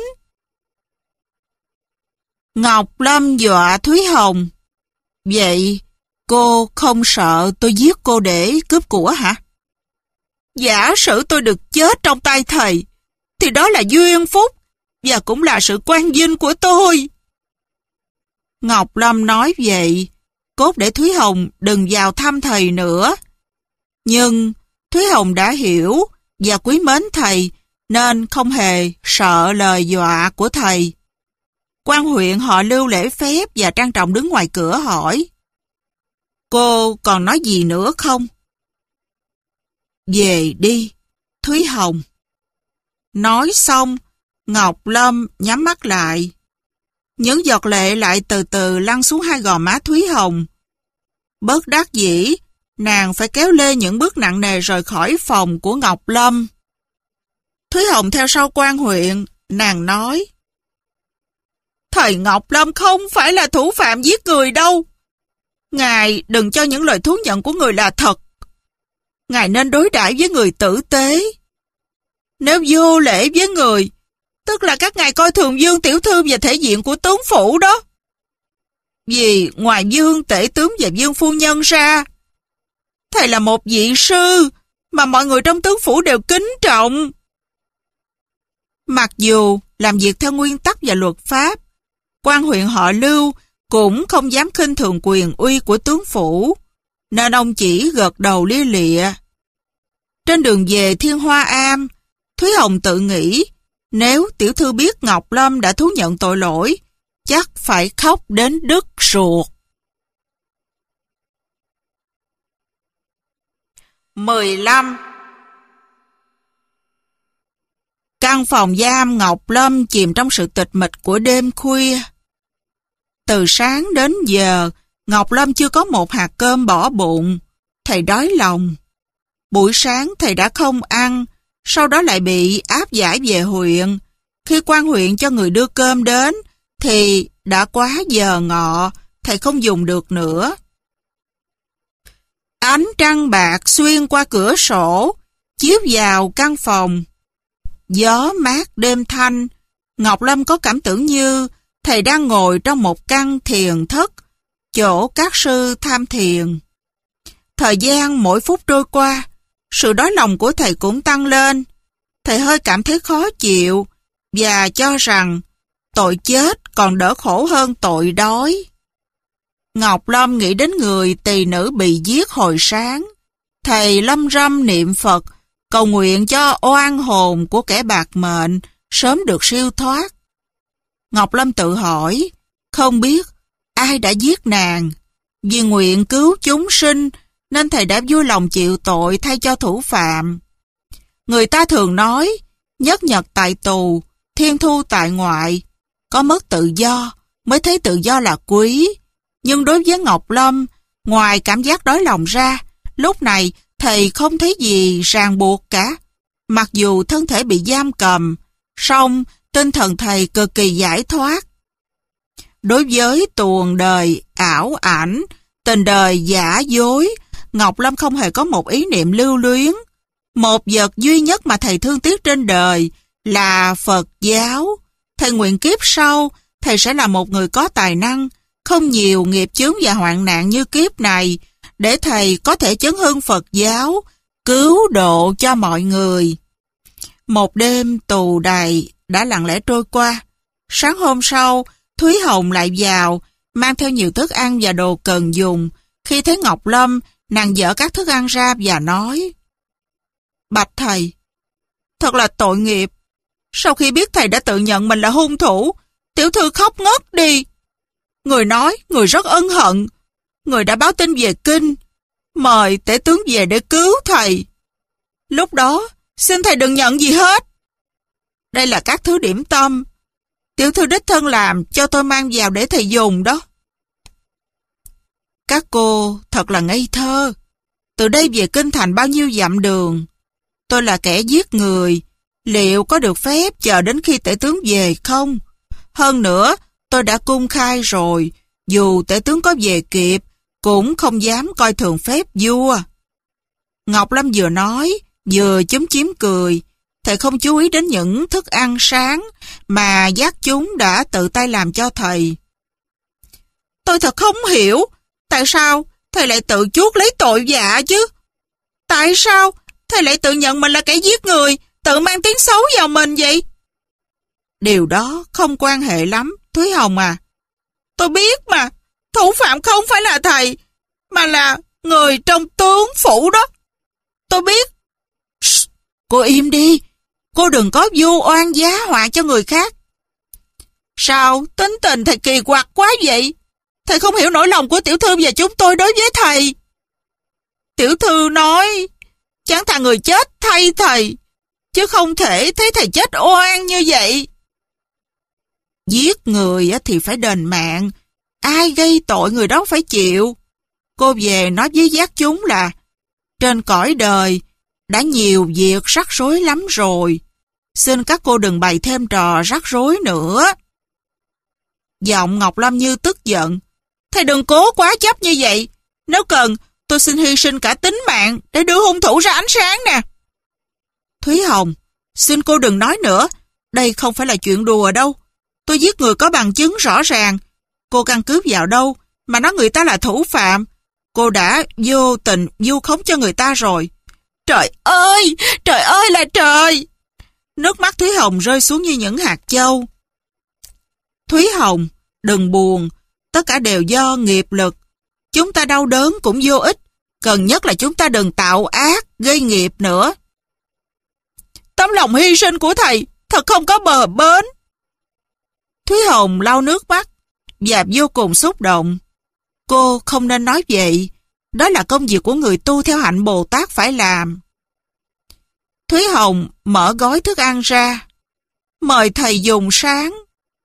[SPEAKER 1] Ngọc Lâm dọa Thúy Hồng. Vậy cô không sợ tôi giết cô để cướp của hả? Giả sử tôi được chết trong tay thầy, thì đó là duyên phúc và cũng là sự quang vinh của tôi. Ngọc Lâm nói vậy, cốt để Thúy Hồng đừng vào thăm thầy nữa. Nhưng Thúy Hồng đã hiểu và quý mến thầy, nên không hề sợ lời dọa của thầy. Quan huyện họ Lưu lễ phép và trang trọng đứng ngoài cửa hỏi. Cô còn nói gì nữa không? Về đi, Thúy Hồng. Nói xong, Ngọc Lâm nhắm mắt lại. Những giọt lệ lại từ từ lăn xuống hai gò má Thúy Hồng. Bất đắc dĩ, nàng phải kéo lê những bước nặng nề rời khỏi phòng của Ngọc Lâm. Thúy Hồng theo sau quan huyện, nàng nói. Thầy Ngọc Lâm không phải là thủ phạm giết người đâu. Ngài đừng cho những lời thú nhận của người là thật. Ngài nên đối đãi với người tử tế. Nếu vô lễ với người, tức là các ngài coi thường Dương tiểu thư và thể diện của tướng phủ đó. Vì ngoài Dương tể tướng và Dương phu nhân ra, thầy là một vị sư mà mọi người trong tướng phủ đều kính trọng. Mặc dù làm việc theo nguyên tắc và luật pháp, quan huyện họ Lưu cũng không dám khinh thường quyền uy của tướng phủ, nên ông chỉ gật đầu lia lịa. Trên đường về Thiên Hoa Am, Thúy Hồng tự nghĩ, nếu tiểu thư biết Ngọc Lâm đã thú nhận tội lỗi, chắc phải khóc đến đứt ruột. mười lăm. Căn phòng giam Ngọc Lâm chìm trong sự tịch mịch của đêm khuya. Từ sáng đến giờ, Ngọc Lâm chưa có một hạt cơm bỏ bụng. Thầy đói lòng. Buổi sáng thầy đã không ăn, sau đó lại bị áp giải về huyện. Khi quan huyện cho người đưa cơm đến, thì đã quá giờ ngọ, thầy không dùng được nữa. Ánh trăng bạc xuyên qua cửa sổ, chiếu vào căn phòng. Gió mát đêm thanh, Ngọc Lâm có cảm tưởng như thầy đang ngồi trong một căn thiền thất, chỗ các sư tham thiền. Thời gian mỗi phút trôi qua, sự đói lòng của thầy cũng tăng lên. Thầy hơi cảm thấy khó chịu và cho rằng tội chết còn đỡ khổ hơn tội đói. Ngọc Lâm nghĩ đến người tỳ nữ bị giết hồi sáng. Thầy lâm râm niệm Phật, cầu nguyện cho oan hồn của kẻ bạc mệnh sớm được siêu thoát. Ngọc Lâm tự hỏi, không biết ai đã giết nàng. Vì nguyện cứu chúng sinh nên thầy đã vui lòng chịu tội thay cho thủ phạm. Người ta thường nói, nhất nhật tại tù, thiên thu tại ngoại. Có mất tự do, mới thấy tự do là quý. Nhưng đối với Ngọc Lâm, ngoài cảm giác đói lòng ra, lúc này thầy không thấy gì ràng buộc cả. Mặc dù thân thể bị giam cầm, song tinh thần thầy cực kỳ giải thoát. Đối với tuồng đời ảo ảnh, tình đời giả dối, Ngọc Lâm không hề có một ý niệm lưu luyến. Một vật duy nhất mà thầy thương tiếc trên đời là Phật giáo. Thầy nguyện kiếp sau, thầy sẽ là một người có tài năng, không nhiều nghiệp chướng và hoạn nạn như kiếp này, để thầy có thể chấn hưng Phật giáo, cứu độ cho mọi người. Một đêm tù đầy đã lặng lẽ trôi qua. Sáng hôm sau, Thúy Hồng lại vào, mang theo nhiều thức ăn và đồ cần dùng. Khi thấy Ngọc Lâm, nàng dỡ các thức ăn ra và nói: Bạch thầy, thật là tội nghiệp. Sau khi biết thầy đã tự nhận mình là hung thủ, tiểu thư khóc ngất đi. Người nói người rất ân hận. Người đã báo tin về kinh, mời tể tướng về để cứu thầy. Lúc đó, xin thầy đừng nhận gì hết. Đây là các thứ điểm tâm. Tiểu thư đích thân làm cho tôi mang vào để thầy dùng đó. Các cô thật là ngây thơ. Từ đây về kinh thành bao nhiêu dặm đường. Tôi là kẻ giết người. Liệu có được phép chờ đến khi tể tướng về không? Hơn nữa, tôi đã cung khai rồi. Dù tể tướng có về kịp, cũng không dám coi thường phép vua. Ngọc Lâm vừa nói, vừa chúm chím cười. Thầy không chú ý đến những thức ăn sáng mà giác chúng đã tự tay làm cho thầy. Tôi thật không hiểu, tại sao thầy lại tự chuốc lấy tội vạ chứ? Tại sao thầy lại tự nhận mình là kẻ giết người, tự mang tiếng xấu vào mình vậy? Điều đó không quan hệ lắm, Thúy Hồng à. Tôi biết mà, thủ phạm không phải là thầy, mà là người trong tướng phủ đó. Tôi biết. Shh, cô im đi, cô đừng có vu oan giá họa cho người khác. Sao tính tình thầy kỳ quặc quá vậy? Thầy không hiểu nỗi lòng của tiểu thư và chúng tôi đối với thầy. Tiểu thư nói, chẳng thà người chết thay thầy, chứ không thể thấy thầy chết oan như vậy. Giết người thì phải đền mạng, ai gây tội người đó phải chịu. Cô về nói với giác chúng là trên cõi đời đã nhiều việc rắc rối lắm rồi. Xin các cô đừng bày thêm trò rắc rối nữa. Giọng Ngọc Lâm như tức giận. Thầy đừng cố quá chấp như vậy. Nếu cần, tôi xin hy sinh cả tính mạng để đưa hung thủ ra ánh sáng nè. Thúy Hồng, xin cô đừng nói nữa. Đây không phải là chuyện đùa đâu. Tôi giết người có bằng chứng rõ ràng. Cô căn cứ vào đâu mà nói người ta là thủ phạm? Cô đã vô tình vu khống cho người ta rồi. Trời ơi! Trời ơi là trời! Nước mắt Thúy Hồng rơi xuống như những hạt châu. Thúy Hồng, đừng buồn. Tất cả đều do nghiệp lực. Chúng ta đau đớn cũng vô ích. Cần nhất là chúng ta đừng tạo ác, gây nghiệp nữa. Tấm lòng hy sinh của thầy thật không có bờ bến. Thúy Hồng lau nước mắt và vô cùng xúc động. Cô không nên nói vậy. Đó là công việc của người tu theo hạnh Bồ Tát phải làm. Thúy Hồng mở gói thức ăn ra. Mời thầy dùng sáng.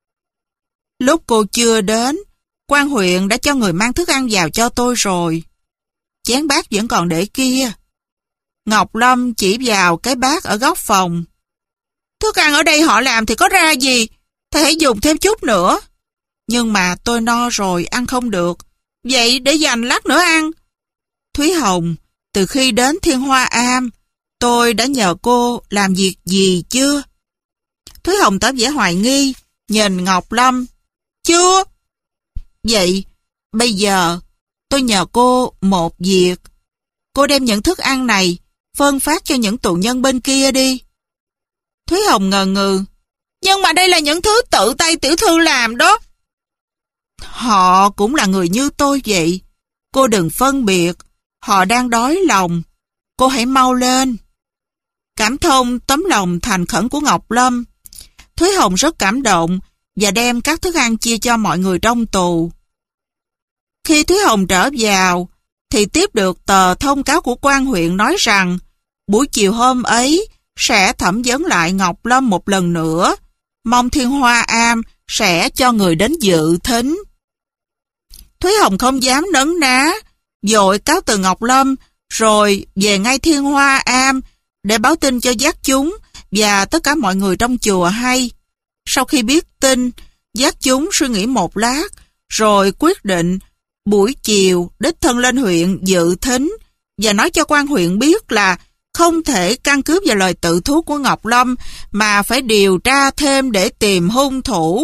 [SPEAKER 1] Lúc cô chưa đến, quan huyện đã cho người mang thức ăn vào cho tôi rồi. Chén bát vẫn còn để kia. Ngọc Lâm chỉ vào cái bát ở góc phòng. Thức ăn ở đây họ làm thì có ra gì? Thầy hãy dùng thêm chút nữa. Nhưng mà tôi no rồi, ăn không được. Vậy để dành lát nữa ăn. Thúy Hồng, từ khi đến Thiên Hoa Am, tôi đã nhờ cô làm việc gì chưa? Thúy Hồng tỏ vẻ hoài nghi, nhìn Ngọc Lâm. Chưa. Vậy, bây giờ, tôi nhờ cô một việc. Cô đem những thức ăn này, phân phát cho những tù nhân bên kia đi. Thúy Hồng ngờ ngừ. Nhưng mà đây là những thứ tự tay tiểu thư làm đó. Họ cũng là người như tôi vậy. Cô đừng phân biệt. Họ đang đói lòng. Cô hãy mau lên. Cảm thông tấm lòng thành khẩn của Ngọc Lâm, Thúy Hồng rất cảm động và đem các thức ăn chia cho mọi người trong tù. Khi Thúy Hồng trở vào, thì tiếp được tờ thông cáo của quan huyện nói rằng buổi chiều hôm ấy sẽ thẩm vấn lại Ngọc Lâm một lần nữa, mong Thiên Hoa Am sẽ cho người đến dự thính. Thúy Hồng không dám nấn ná, vội cáo từ Ngọc Lâm, rồi về ngay Thiên Hoa Am để báo tin cho giác chúng và tất cả mọi người trong chùa hay. Sau khi biết tin, giác chúng suy nghĩ một lát, rồi quyết định buổi chiều đích thân lên huyện dự thính và nói cho quan huyện biết là không thể căn cứ vào lời tự thú của Ngọc Lâm mà phải điều tra thêm để tìm hung thủ.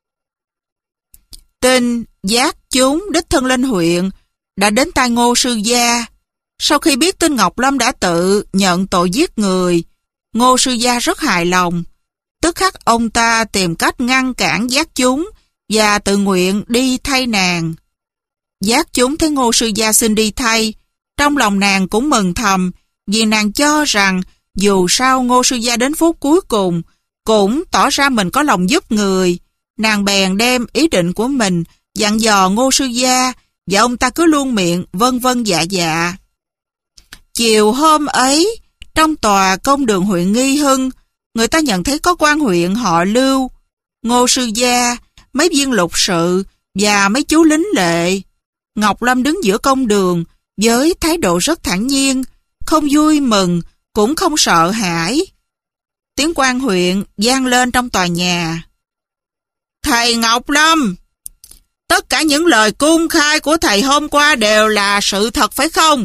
[SPEAKER 1] Tin giác chúng đích thân lên huyện đã đến tai Ngô Sư Gia. Sau khi biết tin Ngọc Lâm đã tự nhận tội giết người, Ngô Sư Gia rất hài lòng. Tức khắc ông ta tìm cách ngăn cản giác chúng và tự nguyện đi thay nàng. Giác chúng thấy Ngô Sư Gia xin đi thay, trong lòng nàng cũng mừng thầm, vì nàng cho rằng dù sao Ngô Sư Gia đến phút cuối cùng cũng tỏ ra mình có lòng giúp người. Nàng bèn đem ý định của mình dặn dò Ngô Sư Gia và ông ta cứ luôn miệng vân vân dạ dạ. Chiều hôm ấy, trong tòa công đường huyện Nghi Hưng, người ta nhận thấy có quan huyện họ Lưu, Ngô Sư Gia, mấy viên lục sự và mấy chú lính lệ. Ngọc Lâm đứng giữa công đường với thái độ rất thản nhiên, không vui mừng, cũng không sợ hãi. Tiếng quan huyện vang lên trong tòa nhà. Thầy Ngọc Lâm, tất cả những lời cung khai của thầy hôm qua đều là sự thật phải không?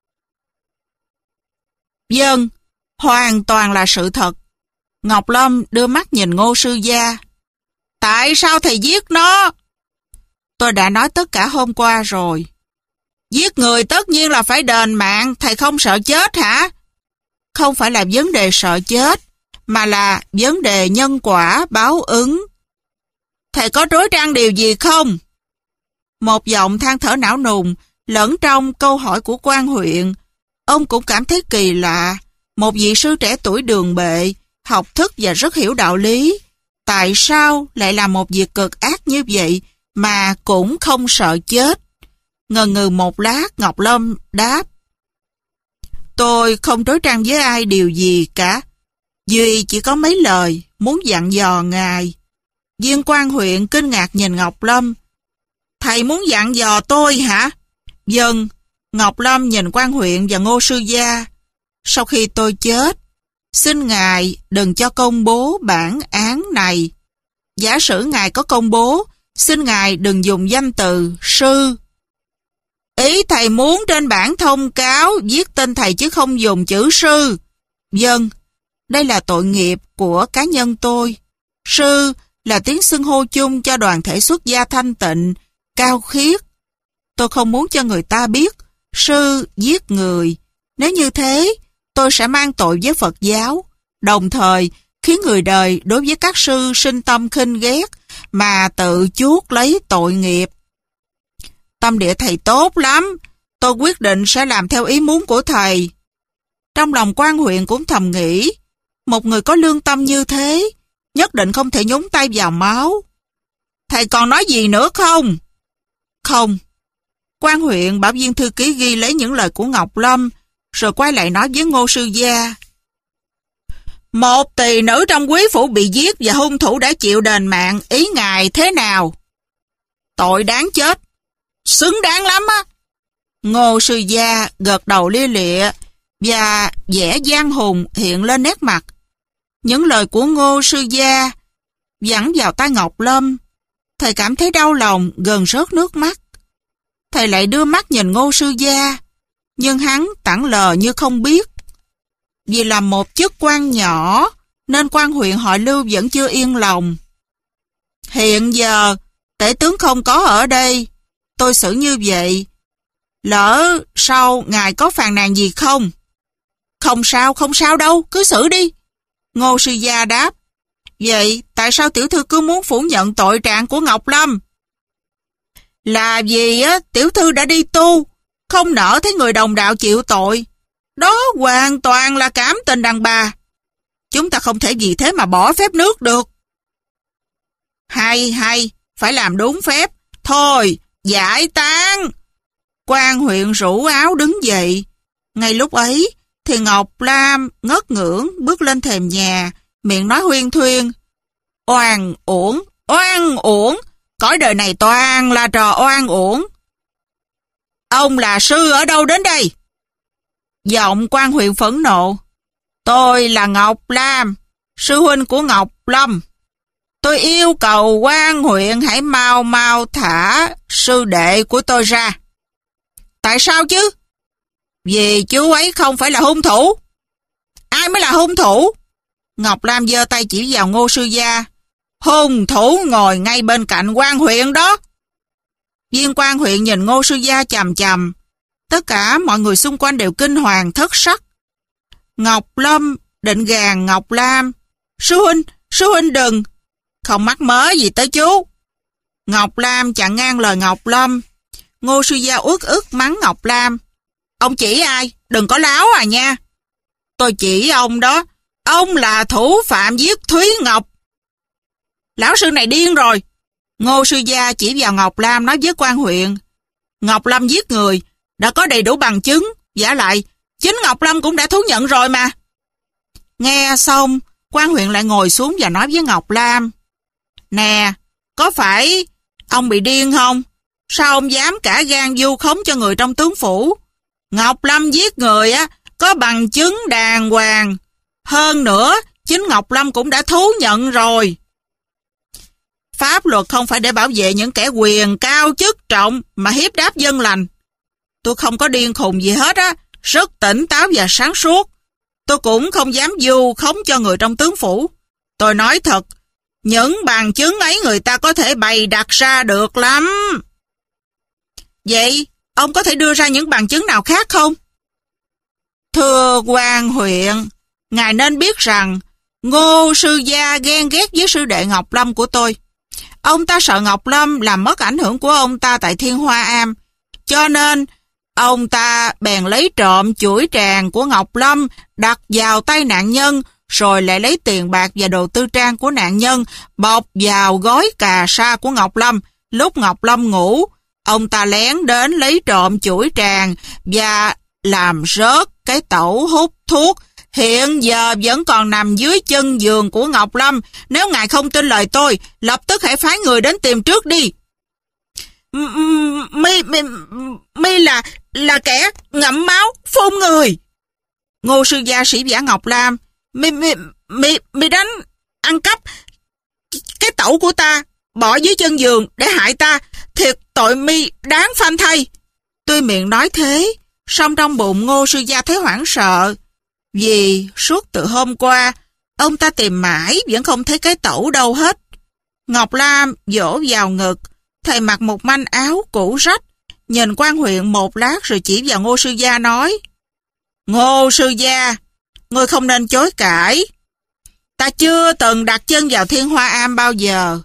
[SPEAKER 1] Vâng, hoàn toàn là sự thật. Ngọc Lâm đưa mắt nhìn Ngô Sư Gia. Tại sao thầy giết nó? Tôi đã nói tất cả hôm qua rồi. Giết người tất nhiên là phải đền mạng, thầy không sợ chết hả? Không phải là vấn đề sợ chết, mà là vấn đề nhân quả báo ứng. Thầy có rối răng điều gì không? Một giọng than thở não nùng lẫn trong câu hỏi của quan huyện. Ông cũng cảm thấy kỳ lạ. Một vị sư trẻ tuổi đường bệ, học thức và rất hiểu đạo lý, tại sao lại làm một việc cực ác như vậy mà cũng không sợ chết? Ngần ngừ một lát, Ngọc Lâm đáp: Tôi không đối trăng với ai điều gì cả. Duy chỉ có mấy lời muốn dặn dò ngài. Viên quan huyện kinh ngạc nhìn Ngọc Lâm. Thầy muốn dặn dò tôi hả? Vâng. Ngọc Lâm nhìn quan huyện và Ngô Sư Gia. Sau khi tôi chết, xin ngài đừng cho công bố bản án này. Giả sử ngài có công bố, xin ngài đừng dùng danh từ sư. Ý thầy muốn trên bản thông cáo viết tên thầy chứ không dùng chữ sư. Vâng, đây là tội nghiệp của cá nhân tôi. Sư là tiếng xưng hô chung cho đoàn thể xuất gia thanh tịnh, cao khiết. Tôi không muốn cho người ta biết sư giết người. Nếu như thế, tôi sẽ mang tội với Phật giáo, đồng thời khiến người đời đối với các sư sinh tâm khinh ghét mà tự chuốc lấy tội nghiệp. Tâm địa thầy tốt lắm, tôi quyết định sẽ làm theo ý muốn của thầy. Trong lòng quan huyện cũng thầm nghĩ, một người có lương tâm như thế, nhất định không thể nhúng tay vào máu. Thầy còn nói gì nữa không? Không. Quan huyện bảo viên thư ký ghi lấy những lời của Ngọc Lâm, rồi quay lại nói với Ngô Sư Gia. Một tỳ nữ trong quý phủ bị giết và hung thủ đã chịu đền mạng, ý ngài thế nào? Tội đáng chết, xứng đáng lắm á. Ngô Sư Gia gật đầu lia lịa và vẻ gian hùng hiện lên nét mặt. Những lời của Ngô Sư Gia vẳng vào tai Ngọc Lâm. Thầy cảm thấy đau lòng, gần rớt nước mắt. Thầy lại đưa mắt nhìn Ngô Sư Gia, nhưng hắn tản lờ như không biết. Vì làm một chức quan nhỏ, nên quan huyện họ Lưu vẫn chưa yên lòng. Hiện giờ, tể tướng không có ở đây, tôi xử như vậy. Lỡ sau ngài có phàn nàn gì không? Không sao, không sao đâu, cứ xử đi. Ngô Sư Gia đáp. Vậy tại sao tiểu thư cứ muốn phủ nhận tội trạng của Ngọc Lâm? Là vì á, tiểu thư đã đi tu, không nỡ thấy người đồng đạo chịu tội. Đó hoàn toàn là cảm tình đàn bà. Chúng ta không thể vì thế mà bỏ phép nước được. Hay hay, phải làm đúng phép. Thôi, giải tán. Quan huyện rủ áo đứng dậy. Ngay lúc ấy, thì Ngọc Lam ngất ngưỡng bước lên thềm nhà, miệng nói huyên thuyên. Oan uổng, Oan uổng, cõi đời này toàn là trò oan uổng. Ông là sư ở đâu đến đây? Giọng quan huyện phẫn nộ. Tôi là Ngọc Lam, sư huynh của Ngọc Lâm. Tôi yêu cầu quan huyện hãy mau mau thả sư đệ của tôi ra. Tại sao chứ? Vì chú ấy không phải là hung thủ. Ai mới là hung thủ? Ngọc Lam giơ tay chỉ vào Ngô Sư Gia. Hung thủ ngồi ngay bên cạnh quan huyện đó. Viên quan huyện nhìn Ngô Sư Gia chằm chằm. Tất cả mọi người xung quanh đều kinh hoàng thất sắc. Ngọc Lâm định gàn Ngọc Lam. Sư huynh, sư huynh đừng. Không mắc mớ gì tới chú. Ngọc Lam chặn ngang lời Ngọc Lâm. Ngô Sư Gia uất ức mắng Ngọc Lam. Ông chỉ ai? Đừng có láo à nha. Tôi chỉ ông đó. Ông là thủ phạm giết Thúy Ngọc. Lão sư này điên rồi. Ngô Sư Gia chỉ vào Ngọc Lam nói với quan huyện. Ngọc Lâm giết người, đã có đầy đủ bằng chứng. Vả lại, chính Ngọc Lâm cũng đã thú nhận rồi mà. Nghe xong, quan huyện lại ngồi xuống và nói với Ngọc Lam. Nè, có phải ông bị điên không? Sao ông dám cả gan vu khống cho người trong tướng phủ? Ngọc Lâm giết người á, có bằng chứng đàng hoàng. Hơn nữa, chính Ngọc Lâm cũng đã thú nhận rồi. Pháp luật không phải để bảo vệ những kẻ quyền cao chức trọng mà hiếp đáp dân lành. Tôi không có điên khùng gì hết á, rất tỉnh táo và sáng suốt. Tôi cũng không dám vu khống cho người trong tướng phủ. Tôi nói thật, những bằng chứng ấy người ta có thể bày đặt ra được lắm. Vậy, ông có thể đưa ra những bằng chứng nào khác không? Thưa quan huyện, ngài nên biết rằng Ngô Sư Gia ghen ghét với sư đệ Ngọc Lâm của tôi. Ông ta sợ Ngọc Lâm làm mất ảnh hưởng của ông ta tại Thiên Hoa Am, cho nên ông ta bèn lấy trộm chuỗi tràng của Ngọc Lâm đặt vào tay nạn nhân, rồi lại lấy tiền bạc và đồ tư trang của nạn nhân bọc vào gói cà sa của Ngọc Lâm. Lúc Ngọc Lâm ngủ, ông ta lén đến lấy trộm chuỗi tràng và làm rớt cái tẩu hút thuốc. Hiện giờ vẫn còn nằm dưới chân giường của Ngọc Lâm. Nếu ngài không tin lời tôi, lập tức hãy phái người đến tìm trước đi. Mi, mi, mi là, là kẻ ngậm máu, phun người. Ngô Sư Gia sĩ vả Ngọc Lam. Mi, mi, mi, mi đánh, ăn cắp cái tẩu của ta, bỏ dưới chân giường để hại ta. Thiệt tội mi đáng phanh thay. Tuy miệng nói thế, song trong bụng Ngô Sư Gia thấy hoảng sợ. Vì suốt từ hôm qua, ông ta tìm mãi vẫn không thấy cái tẩu đâu hết. Ngọc Lam vỗ vào ngực, thầy mặc một manh áo cũ rách, nhìn quan huyện một lát rồi chỉ vào Ngô Sư Gia nói. Ngô Sư Gia, ngươi không nên chối cãi. Ta chưa từng đặt chân vào Thiên Hoa Am bao giờ.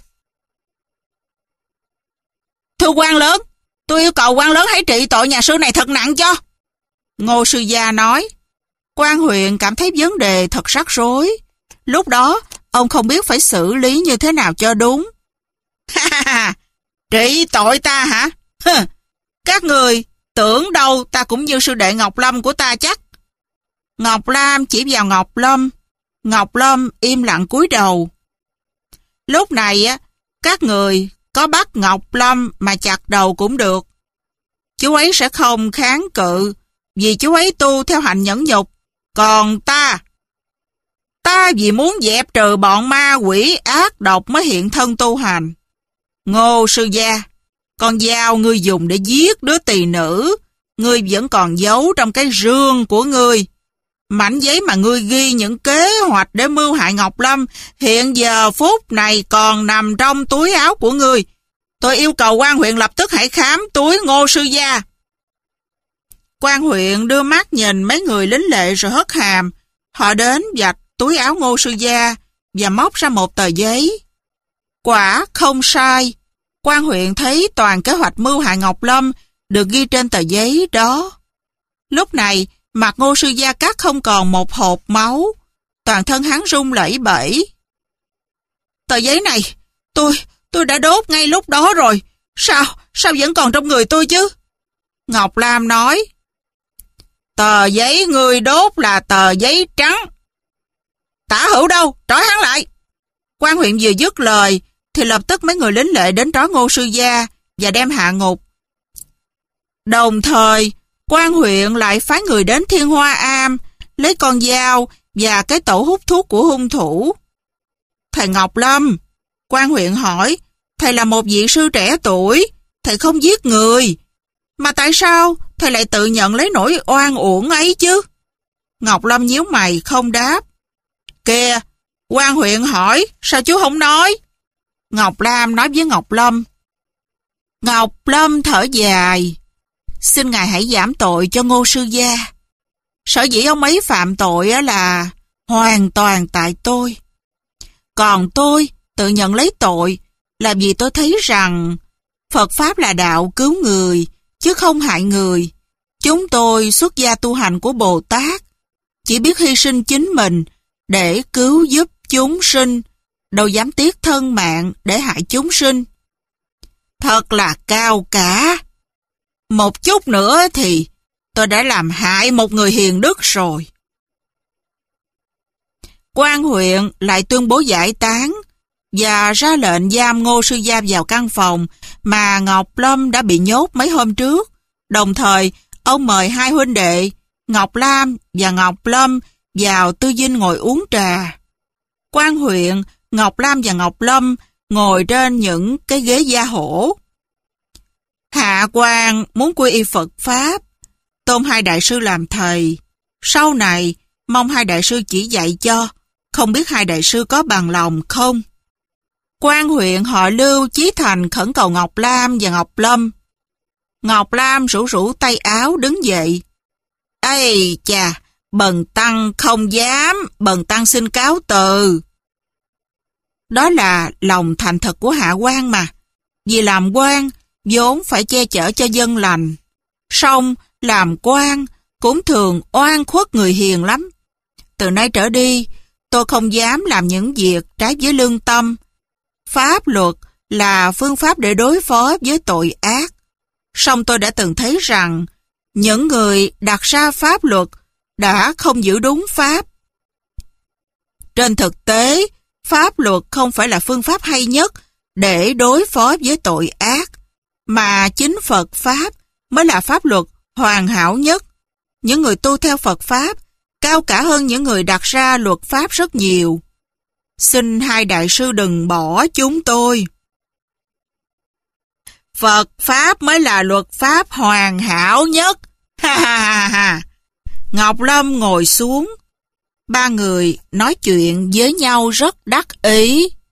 [SPEAKER 1] Thưa quan lớn, tôi yêu cầu quan lớn hãy trị tội nhà sư này thật nặng cho. Ngô Sư Gia nói. Quan huyện cảm thấy vấn đề thật rắc rối. Lúc đó, ông không biết phải xử lý như thế nào cho đúng. Ha ha, trị tội ta hả? Hừ, các người tưởng đâu ta cũng như sư đệ Ngọc Lâm của ta chắc. Ngọc Lam chỉ vào Ngọc Lâm. Ngọc Lâm im lặng cúi đầu. Lúc này, các người có bắt Ngọc Lâm mà chặt đầu cũng được. Chú ấy sẽ không kháng cự, vì chú ấy tu theo hạnh nhẫn nhục. Còn ta, ta vì muốn dẹp trừ bọn ma quỷ ác độc mới hiện thân tu hành. Ngô Sư Gia, con dao ngươi dùng để giết đứa tỳ nữ, ngươi vẫn còn giấu trong cái rương của ngươi. Mảnh giấy mà ngươi ghi những kế hoạch để mưu hại Ngọc Lâm, hiện giờ phút này còn nằm trong túi áo của ngươi. Tôi yêu cầu quan huyện lập tức hãy khám túi Ngô Sư Gia. Quan huyện đưa mắt nhìn mấy người lính lệ rồi hất hàm. Họ đến vạch túi áo Ngô Sư Gia và móc ra một tờ giấy. Quả không sai. Quan huyện thấy toàn kế hoạch mưu hại Ngọc Lâm được ghi trên tờ giấy đó. Lúc này, mặt Ngô Sư Gia cắt không còn một hột máu. Toàn thân hắn run lẩy bẩy. Tờ giấy này, tôi, tôi đã đốt ngay lúc đó rồi. Sao, sao vẫn còn trong người tôi chứ? Ngọc Lam nói. Tờ giấy người đốt là tờ giấy trắng. Tả Hữu đâu? Trói hắn lại. Quan huyện vừa dứt lời thì lập tức mấy người lính lệ đến trói Ngô Sư Gia và đem hạ ngục. Đồng thời, quan huyện lại phái người đến Thiên Hoa Am lấy con dao và cái tẩu hút thuốc của hung thủ. Thầy Ngọc Lâm, quan huyện hỏi, thầy là một vị sư trẻ tuổi, thầy không giết người, mà tại sao thầy lại tự nhận lấy nỗi oan uổng ấy chứ? Ngọc Lâm nhíu mày không đáp. Kìa, quan huyện hỏi, sao chú không nói? Ngọc Lam nói với Ngọc Lâm. Ngọc Lâm thở dài. Xin ngài hãy giảm tội cho Ngô Sư Gia. Sở dĩ ông ấy phạm tội là hoàn toàn tại tôi. Còn tôi tự nhận lấy tội là vì tôi thấy rằng Phật Pháp là đạo cứu người, chứ không hại người. Chúng tôi xuất gia tu hành của Bồ Tát, chỉ biết hy sinh chính mình để cứu giúp chúng sinh, đâu dám tiếc thân mạng để hại chúng sinh. Thật là cao cả. Một chút nữa thì tôi đã làm hại một người hiền đức rồi. Quan huyện lại tuyên bố giải tán và ra lệnh giam Ngô Sư Gia vào căn phòng mà Ngọc Lâm đã bị nhốt mấy hôm trước. Đồng thời, ông mời hai huynh đệ, Ngọc Lam và Ngọc Lâm, vào tư dinh ngồi uống trà. Quan huyện, Ngọc Lam và Ngọc Lâm ngồi trên những cái ghế da hổ. Hạ quan muốn quy y Phật Pháp, tôn hai đại sư làm thầy. Sau này, mong hai đại sư chỉ dạy cho, không biết hai đại sư có bằng lòng không? Quan huyện họ Lưu chí thành khẩn cầu Ngọc Lam và Ngọc Lâm. Ngọc Lam rủ rủ tay áo đứng dậy. Ây chà, bần tăng không dám, bần tăng xin cáo từ. Đó là lòng thành thật của hạ quan mà. Vì làm quan vốn phải che chở cho dân lành. Song làm quan cũng thường oan khuất người hiền lắm. Từ nay trở đi, tôi không dám làm những việc trái với lương tâm. Pháp luật là phương pháp để đối phó với tội ác. Song tôi đã từng thấy rằng những người đặt ra pháp luật đã không giữ đúng pháp. Trên thực tế, pháp luật không phải là phương pháp hay nhất để đối phó với tội ác, mà chính Phật Pháp mới là pháp luật hoàn hảo nhất. Những người tu theo Phật Pháp cao cả hơn những người đặt ra luật pháp rất nhiều. Xin hai đại sư đừng bỏ chúng tôi. Phật Pháp mới là luật pháp hoàn hảo nhất. Ha ha ha ha. Ngọc Lâm ngồi xuống. Ba người nói chuyện với nhau rất đắc ý.